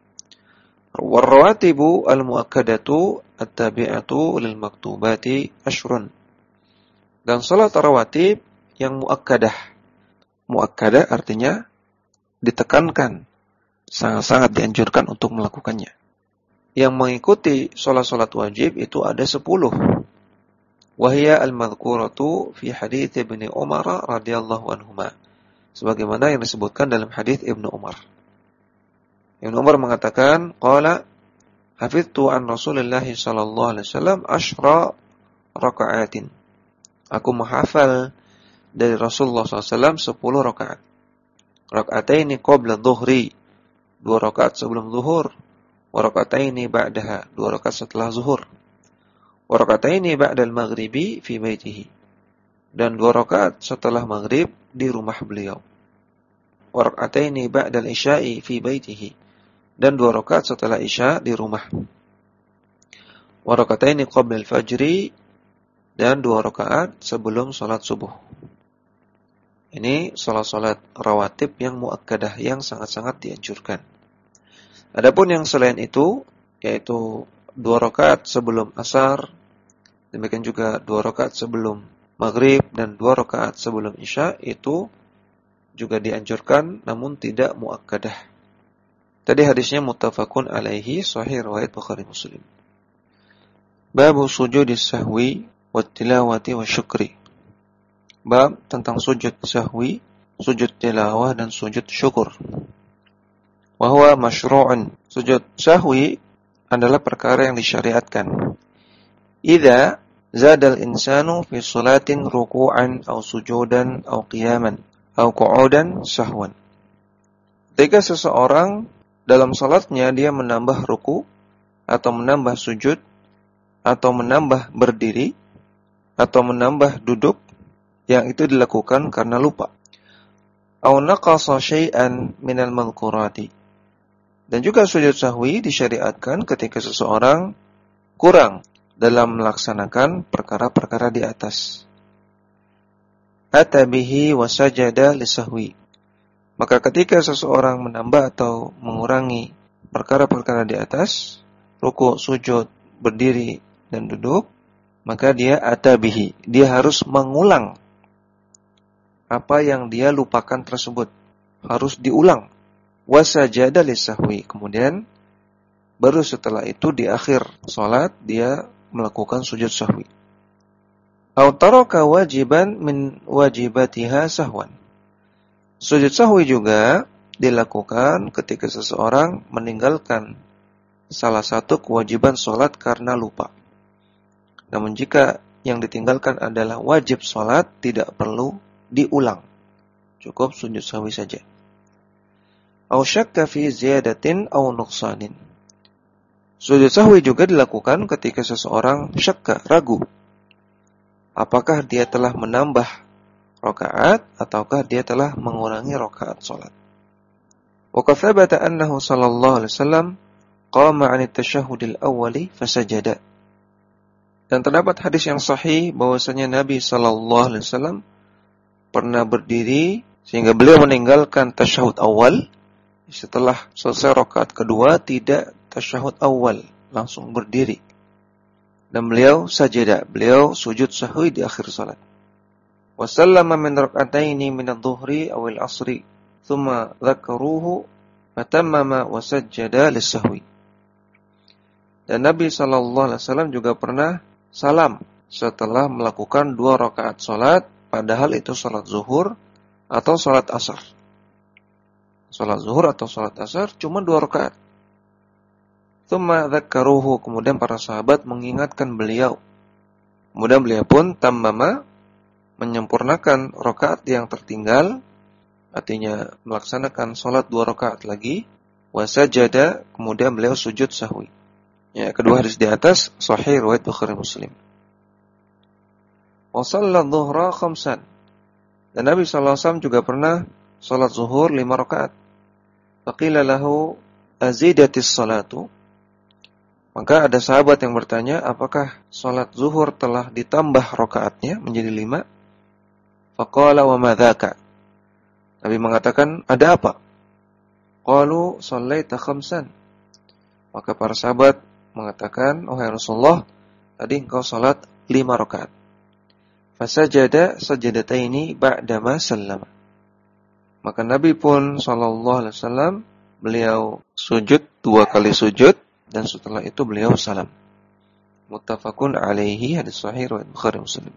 Warrawatibu al-muakkadatu at-tabi'atu lil maktubati ashrun. Dan salat rawatib yang muakkadah. Muakkadah artinya ditekankan, sangat-sangat dianjurkan untuk melakukannya. Yang mengikuti salat-salat wajib itu ada 10. Wahia al-madhkuratu fi hadits Ibnu Umar radhiyallahu anhuma, sebagaimana yang disebutkan dalam hadis Ibnu Umar. Ibnu Umar mengatakan, qala hafidtu an Rasulillah sallallahu alaihi wasallam 10 raka'atin. Aku menghafal dari Rasulullah SAW 10 rakaat. Raka'ataini qabla dhuhri, 2 rakaat sebelum zuhur. Wa raka'ataini ba'daha, 2 rakaat setelah zuhur. Wa raka'ataini ba'dal maghribi fi baitihi, dan 2 rakaat setelah maghrib di rumah beliau. Wa raka'ataini ba'dal isya'i fi baitihi, dan 2 rakaat setelah isya di rumah. Wa raka'ataini qabla al-fajri, dan 2 rakaat sebelum salat subuh. Ini salat-salat rawatib yang muakkadah, yang sangat-sangat dianjurkan. Adapun yang selain itu, yaitu 2 rakaat sebelum asar, demikian juga 2 rakaat sebelum maghrib dan 2 rakaat sebelum isya, itu juga dianjurkan namun tidak muakkadah. Tadi hadisnya muttafaqun alaihi, sahih riwayat Bukhari Muslim. Babu sujudis sahwi wat tilawati wasyukri. Bab tentang sujud sahwi, sujud tilawah dan sujud syukur. Wa huwa masyru'un. Sujud sahwi adalah perkara yang disyariatkan. Idza zadal insanu fi salatin ruku'an aw sujudan aw qiyaman aw qu'udan sahwan. Jika seseorang dalam salatnya dia menambah ruku atau menambah sujud atau menambah berdiri atau menambah duduk, yang itu dilakukan karena lupa. Aw naqasa syai'an minal madhkurati. Dan juga sujud sahwi disyariatkan ketika seseorang kurang dalam melaksanakan perkara-perkara di atas. Atabihi wa sajada lisahwi. Maka ketika seseorang menambah atau mengurangi perkara-perkara di atas, rukuk, sujud, berdiri, dan duduk, maka dia atabihi. Dia harus mengulang apa yang dia lupakan tersebut. Harus diulang. Wasajada lisahwi. Kemudian, baru setelah itu di akhir salat, dia melakukan sujud sahwi. Au taraka wajiban min wajibatiha sahwan. Sujud sahwi juga dilakukan ketika seseorang meninggalkan salah satu kewajiban sholat karena lupa. Namun jika yang ditinggalkan adalah wajib sholat, tidak perlu diulang. Cukup sujud sahwi saja. Au syakka fi ziyadatin au nuqsanin. Sujud sahwi juga dilakukan ketika seseorang syakka, ragu. Apakah dia telah menambah rakaat ataukah dia telah mengurangi rakaat salat. Wa qad thabata annahu sallallahu alaihi wasallam qama 'an at-tashahhudil awwali fasajada. Dan terdapat hadis yang sahih bahwasanya Nabi sallallahu alaihi wasallam pernah berdiri sehingga beliau meninggalkan tasyahud awal. Setelah selesai rakaat kedua tidak tasyahud awal, langsung berdiri. Dan beliau sajada, beliau sujud sahwi di akhir salat. Wasallama min rak'ataini min adh-dhuhri aw al-'ashri thumma dzakaruhu fatammama wa sajjada lis-sahwi. Dan Nabi sallallahu alaihi wasallam juga pernah salam setelah melakukan 2 rakaat salat, padahal itu salat zuhur atau salat asar. Salat zuhur atau salat asar cuma 2 rakaat. Thumma dzakaruhu, kemudian para sahabat mengingatkan beliau. Kemudian beliau pun tammama, menyempurnakan rakaat yang tertinggal, artinya melaksanakan salat 2 rakaat lagi, wasajada, kemudian beliau sujud sahwi. Ya, kedua hadis di atas sahih riwayat Bukhari Muslim. Wa shalla dhuhra khamsan. Dan Nabi sallallahu alaihi wasallam juga pernah salat zuhur 5 rakaat. Faqila lahu azidatis salatu. Maka ada sahabat yang bertanya, apakah salat zuhur telah ditambah rakaatnya menjadi 5? Faqala wa ma dzaka. Nabi mengatakan, ada apa? Qalu shallaita khamsan. Maka para sahabat mengatakan, wahai Rasulullah, tadi engkau salat 5 rakaat. Fasajada sajadataini ba'dama sallama. Maka Nabi pun sallallahu alaihi wasallam beliau sujud 2 kali sujud dan setelah itu beliau salam. Muttafaqun alaihi, hadis sahih riwayat Bukhari Muslim.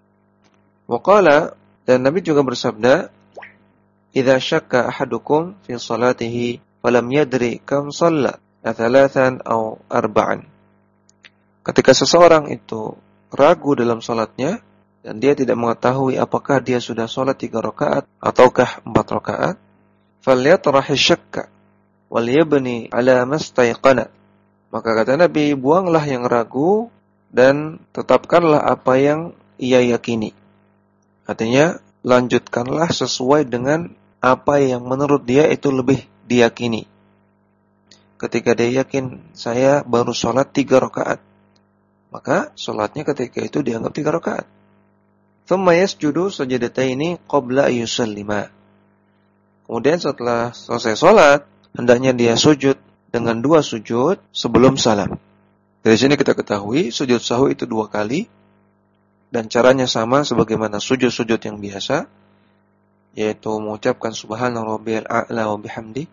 Wa qala, dan Nabi juga bersabda, "Idza syakka ahadukum fi salatihi falam yadri kam shalla, athalathan aw arba'an." Ketika seseorang itu ragu dalam salatnya dan dia tidak mengetahui apakah dia sudah salat 3 rakaat ataukah 4 rakaat, falyatrahi syakka wal yabni ala mastayqana. Maka kata Nabi, buanglah yang ragu dan tetapkanlah apa yang ia yakini. Artinya, lanjutkanlah sesuai dengan apa yang menurut dia itu lebih diyakini. Ketika dia yakin, saya baru sholat 3 rakaat, maka sholatnya ketika itu dianggap 3 rakaat. Thumma yasjudu sajadataini qabla yusallima. Kemudian setelah selesai sholat, hendaknya dia sujud dengan 2 sujud sebelum salam. Dari sini kita ketahui sujud sahwi itu 2 kali. Dan caranya sama sebagaimana sujud-sujud yang biasa, yaitu mengucapkan subhana rabbiyal a'la wa bihamdi.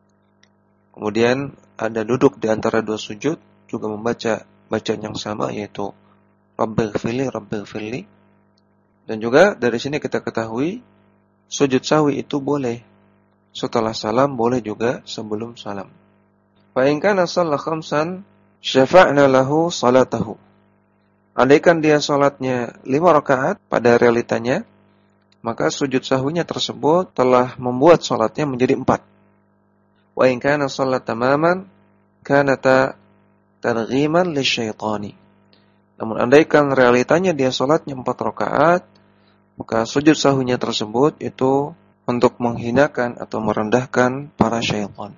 Kemudian ada duduk di antara 2 sujud, juga membaca bacaan yang sama, yaitu Rabbighfirli. Dan juga dari sini kita ketahui sujud sahwi itu boleh setelah salam, boleh juga sebelum salam. Fa in kana shalla khamsan syafa'na lahu salatahu. Andaikan dia salatnya 5 rakaat pada realitanya, maka sujud sahwinya tersebut telah membuat salatnya menjadi 4. Wa in kana shalla tamaman kanata targhiman lisyaitani. Namun andaikan realitanya dia salatnya 4 rakaat, maka sujud sahwinya tersebut itu untuk menghinakan atau merendahkan para syaitan.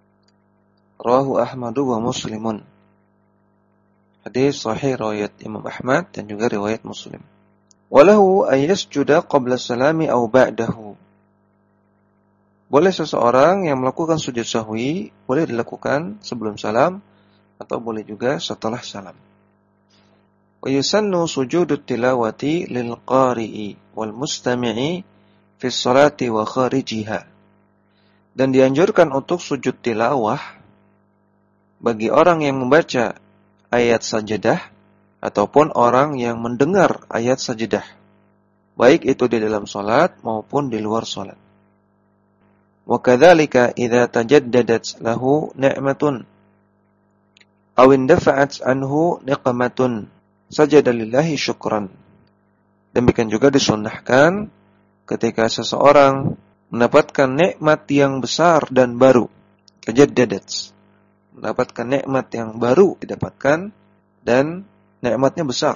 Rawahu Ahmadu wa Muslimun. Hadis sahih riwayat Imam Ahmad dan juga riwayat Muslim. Walahu ayyasjuda qabla salami aw ba'dahu. Boleh seseorang yang melakukan sujud sahwi, boleh dilakukan sebelum salam, atau boleh juga setelah salam. Wa yusannu sujudut tilawati lil qari'i wal mustami'i fi sholati wa kharijiha. Dan dianjurkan untuk sujud tilawah bagi orang yang membaca ayat sajadah ataupun orang yang mendengar ayat sajadah, baik itu di dalam salat maupun di luar salat. Wa kadzalika idza tajaddadat lahu ni'matun aw indafa'at anhu niqmatun sajada lillahi syukran. Demikian juga disunnahkan ketika seseorang mendapatkan nikmat yang besar dan baru, tajaddadat, mendapatkan nikmat yang baru didapatkan dan nikmatnya besar,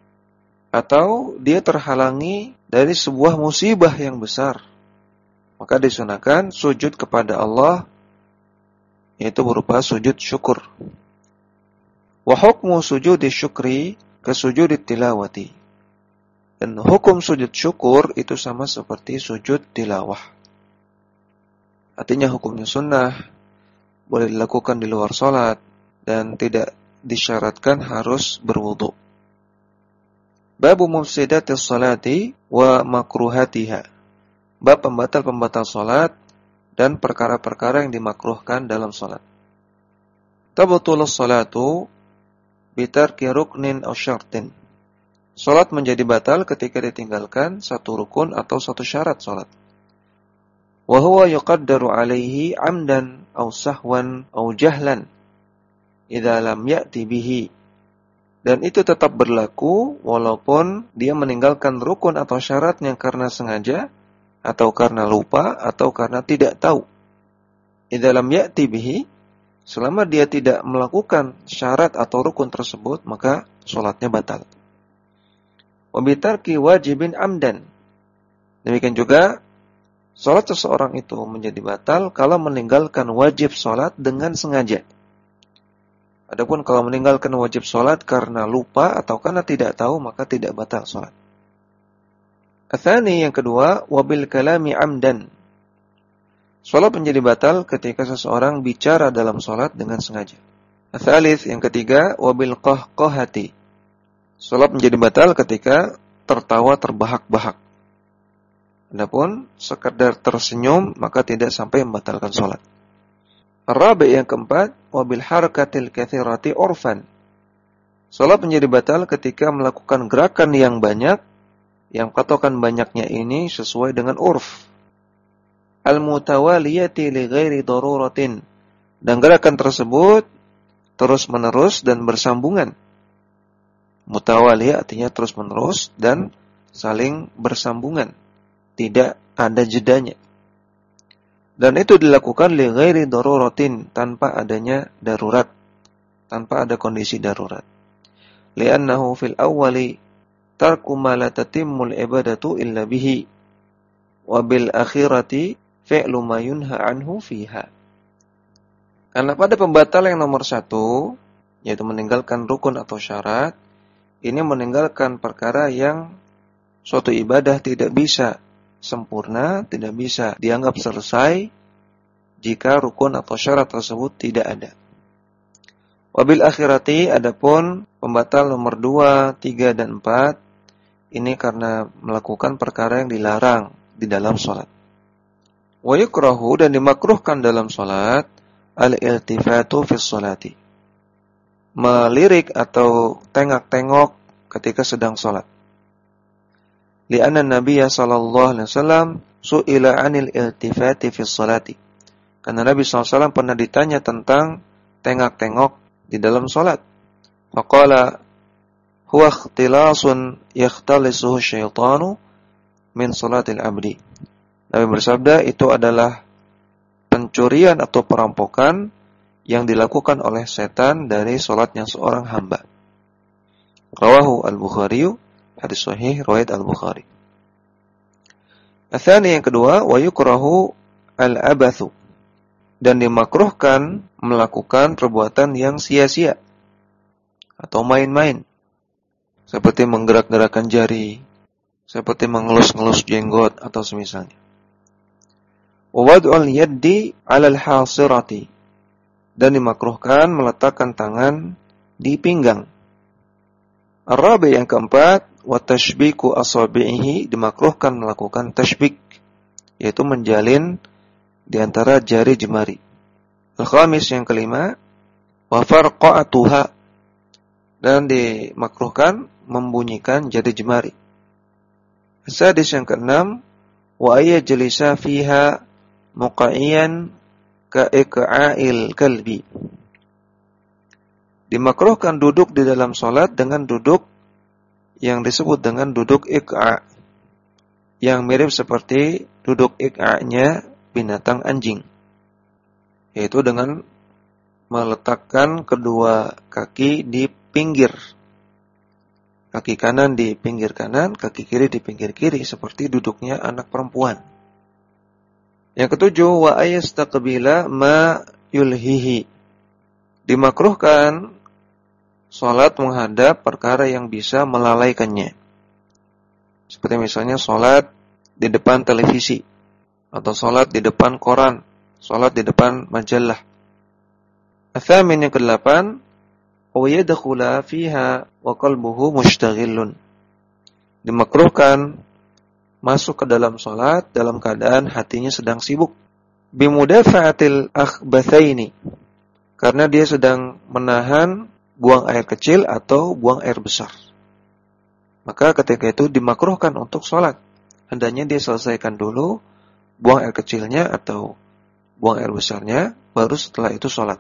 atau dia terhalangi dari sebuah musibah yang besar, maka disunahkan sujud kepada Allah, yaitu berupa sujud syukur. Wa hukmu sujudi syukri ka sujudi tilawati. Dan hukum sujud syukur itu sama seperti sujud tilawah. Artinya hukumnya sunnah, boleh dilakukan di luar salat dan tidak disyaratkan harus berwudu. Babu mufsidatis salati wa makruhatiha. Bab pembatal-pembatal salat dan perkara-perkara yang dimakruhkan dalam salat. Tabtulus salatu bitarki ruknin aw syartin. Salat menjadi batal ketika ditinggalkan satu rukun atau satu syarat salat. Wa huwa yuqaddaru alaihi amdan aw sahwan aw jahlan idza lam ya'ti bihi. Dan itu tetap berlaku walaupun dia meninggalkan rukun atau syaratnya karena sengaja atau karena lupa atau karena tidak tahu. Idza lam ya'ti bihi, selama dia tidak melakukan syarat atau rukun tersebut, maka salatnya batal. Wa bitarki wajibin amdan. Demikian juga salat seseorang itu menjadi batal kalau meninggalkan wajib salat dengan sengaja. Adapun kalau meninggalkan wajib salat karena lupa atau karena tidak tahu, maka tidak batal salat. Atsani, yang kedua, wabil kalami amdan. Salat menjadi batal ketika seseorang bicara dalam salat dengan sengaja. Atsalits, yang ketiga, wabil qahqahati. Salat menjadi batal ketika tertawa terbahak-bahak. Adapun sekedar tersenyum maka tidak sampai membatalkan salat. Ar-rabi', yang keempat, wabil harakatil katsirati urfan. Salat menjadi batal ketika melakukan gerakan yang banyak, yang patokan banyaknya ini sesuai dengan urf. Al-mutawaliyati li ghairi daruratin. Dan gerakan tersebut terus-menerus dan bersambungan. Mutawaliyah artinya terus-menerus dan saling bersambungan, tidak ada jedanya. Dan itu dilakukan li ghairi daruratin, tanpa adanya darurat, tanpa ada kondisi darurat. Li'annahu fil awwali tarku ma la tatimmul ibadatu illa bihi wa bil akhirati fi'lu ma yunha anhu fiha. Karena pada pembatal yang nomor 1, yaitu meninggalkan rukun atau syarat, ini meninggalkan perkara yang suatu ibadah tidak bisa sempurna, tidak bisa dianggap selesai jika rukun atau syarat tersebut tidak ada. Wabil akhirati, adapun pembatal nomor 2, 3, dan 4, ini karena melakukan perkara yang dilarang di dalam salat. Wa yukrahu, dan dimakruhkan dalam salat, al-iltifatu fis salati. Melirik atau tengok-tengok ketika sedang salat. Li'anna Nabiya sallallahu alaihi wasallam su'ila 'anil iltifati fi sholati. Karena Nabi sallallahu alaihi wasallam pernah ditanya tentang tengok-tengok di dalam salat. Faqala huwa ikhtilasun yakhtalisuhu syaitanu min salatil abdi. Nabi bersabda, itu adalah pencurian atau perampokan yang dilakukan oleh setan dari salatnya seorang hamba. Rawahu al-Bukhari, hadis sahih riwayat Al-Bukhari. Atsani, yang kedua, wa yukrahu al-abathu. Dan dimakruhkan melakukan perbuatan yang sia-sia atau main-main, seperti menggerak-gerakkan jari, seperti mengelus-ngelus jenggot atau semisalnya. Wad'ul yaddi 'alal hasirati, dan dimakruhkan meletakkan tangan di pinggang. Ar-rabi' yang keempat, wa tashbiku asabi'ihi, dimakruhkan melakukan tashbik, yaitu menjalin di antara jari jemari. Al-khamis yang kelima, wa farqa'atuha, dan dimakruhkan membunyikan jari jemari. As-sadis yang keenam, wa ayajlisa fiha muqa'iyan ka'iqa'il kalbi, dimakruhkan duduk di dalam salat dengan duduk yang disebut dengan duduk iqa', yang mirip seperti duduk iqa'-nya binatang anjing, yaitu dengan meletakkan kedua kaki di pinggir, kaki kanan di pinggir kanan, kaki kiri di pinggir kiri, seperti duduknya anak perempuan. Yang ketujuh, wa ayastaqbila ma yulhihi, dimakruhkan salat menghadap perkara yang bisa melalaikannya, seperti misalnya salat di depan televisi, atau salat di depan koran, salat di depan majalah. Ats-tsamin yang kedelapan, wa yadkhula fiha wa qalbuhu mushtaghilun, dimakruhkan masuk ke dalam salat dalam keadaan hatinya sedang sibuk. Bimudafa'atil akhbathaini, karena dia sedang menahan buang air kecil atau buang air besar. Maka ketika itu dimakruhkan untuk salat, hendaknya dia selesaikan dulu buang air kecilnya atau buang air besarnya, baru setelah itu salat.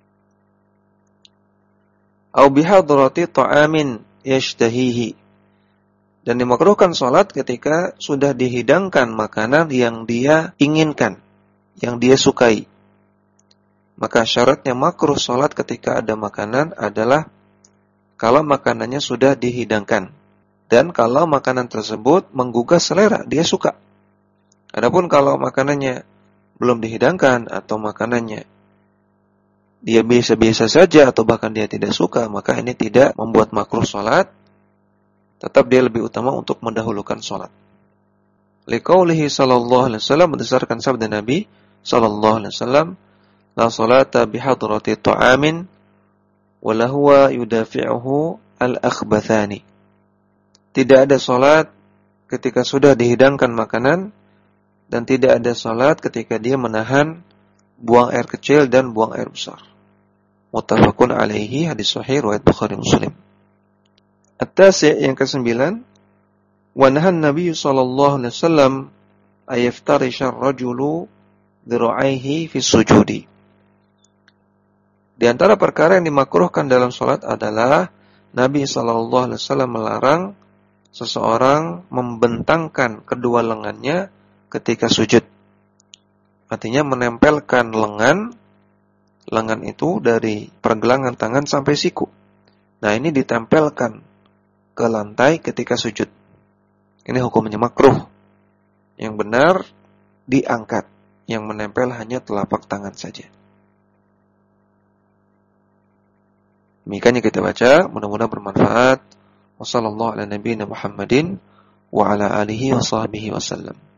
Au bihadrati ta'amin yashtahihi, dan dimakruhkan salat ketika sudah dihidangkan makanan yang dia inginkan, yang dia sukai. Maka syaratnya makruh salat ketika ada makanan adalah kalau makanannya sudah dihidangkan, dan kalau makanan tersebut menggugah selera, dia suka. Adapun kalau makanannya belum dihidangkan atau makanannya dia biasa-biasa saja atau bahkan dia tidak suka, maka ini tidak membuat makruh salat. Tetap dia lebih utama untuk mendahulukan salat. Liqaulihi sallallahu alaihi wasallam, berdasarkan sabda Nabi sallallahu alaihi wasallam, la salata bihadrati ta'amin wa la huwa yudafi'uhu al-akhbathani, tidak ada salat ketika sudah dihidangkan makanan, dan tidak ada salat ketika dia menahan buang air kecil dan buang air besar. Muttafaqun alaihi, hadis sahih riwayat Bukhari Muslim. At-tasi' yang ke-9, wa nahan Nabi sallallahu alaihi wasallam ayaftarisha ar-rajulu dhira'aihi fi sujudi. Di antara perkara yang dimakruhkan dalam salat adalah Nabi sallallahu alaihi wasallam melarang seseorang membentangkan kedua lengannya ketika sujud. Artinya menempelkan lengan itu dari pergelangan tangan sampai siku. Nah, ini ditempelkan ke lantai ketika sujud. Ini hukumnya makruh. Yang benar diangkat. Yang menempel hanya telapak tangan saja. Demikian yang kita baca, mudah-mudahan bermanfaat. Wassallallahu ala nabiyina Muhammadin wa ala alihi wa sahbihi wasallam.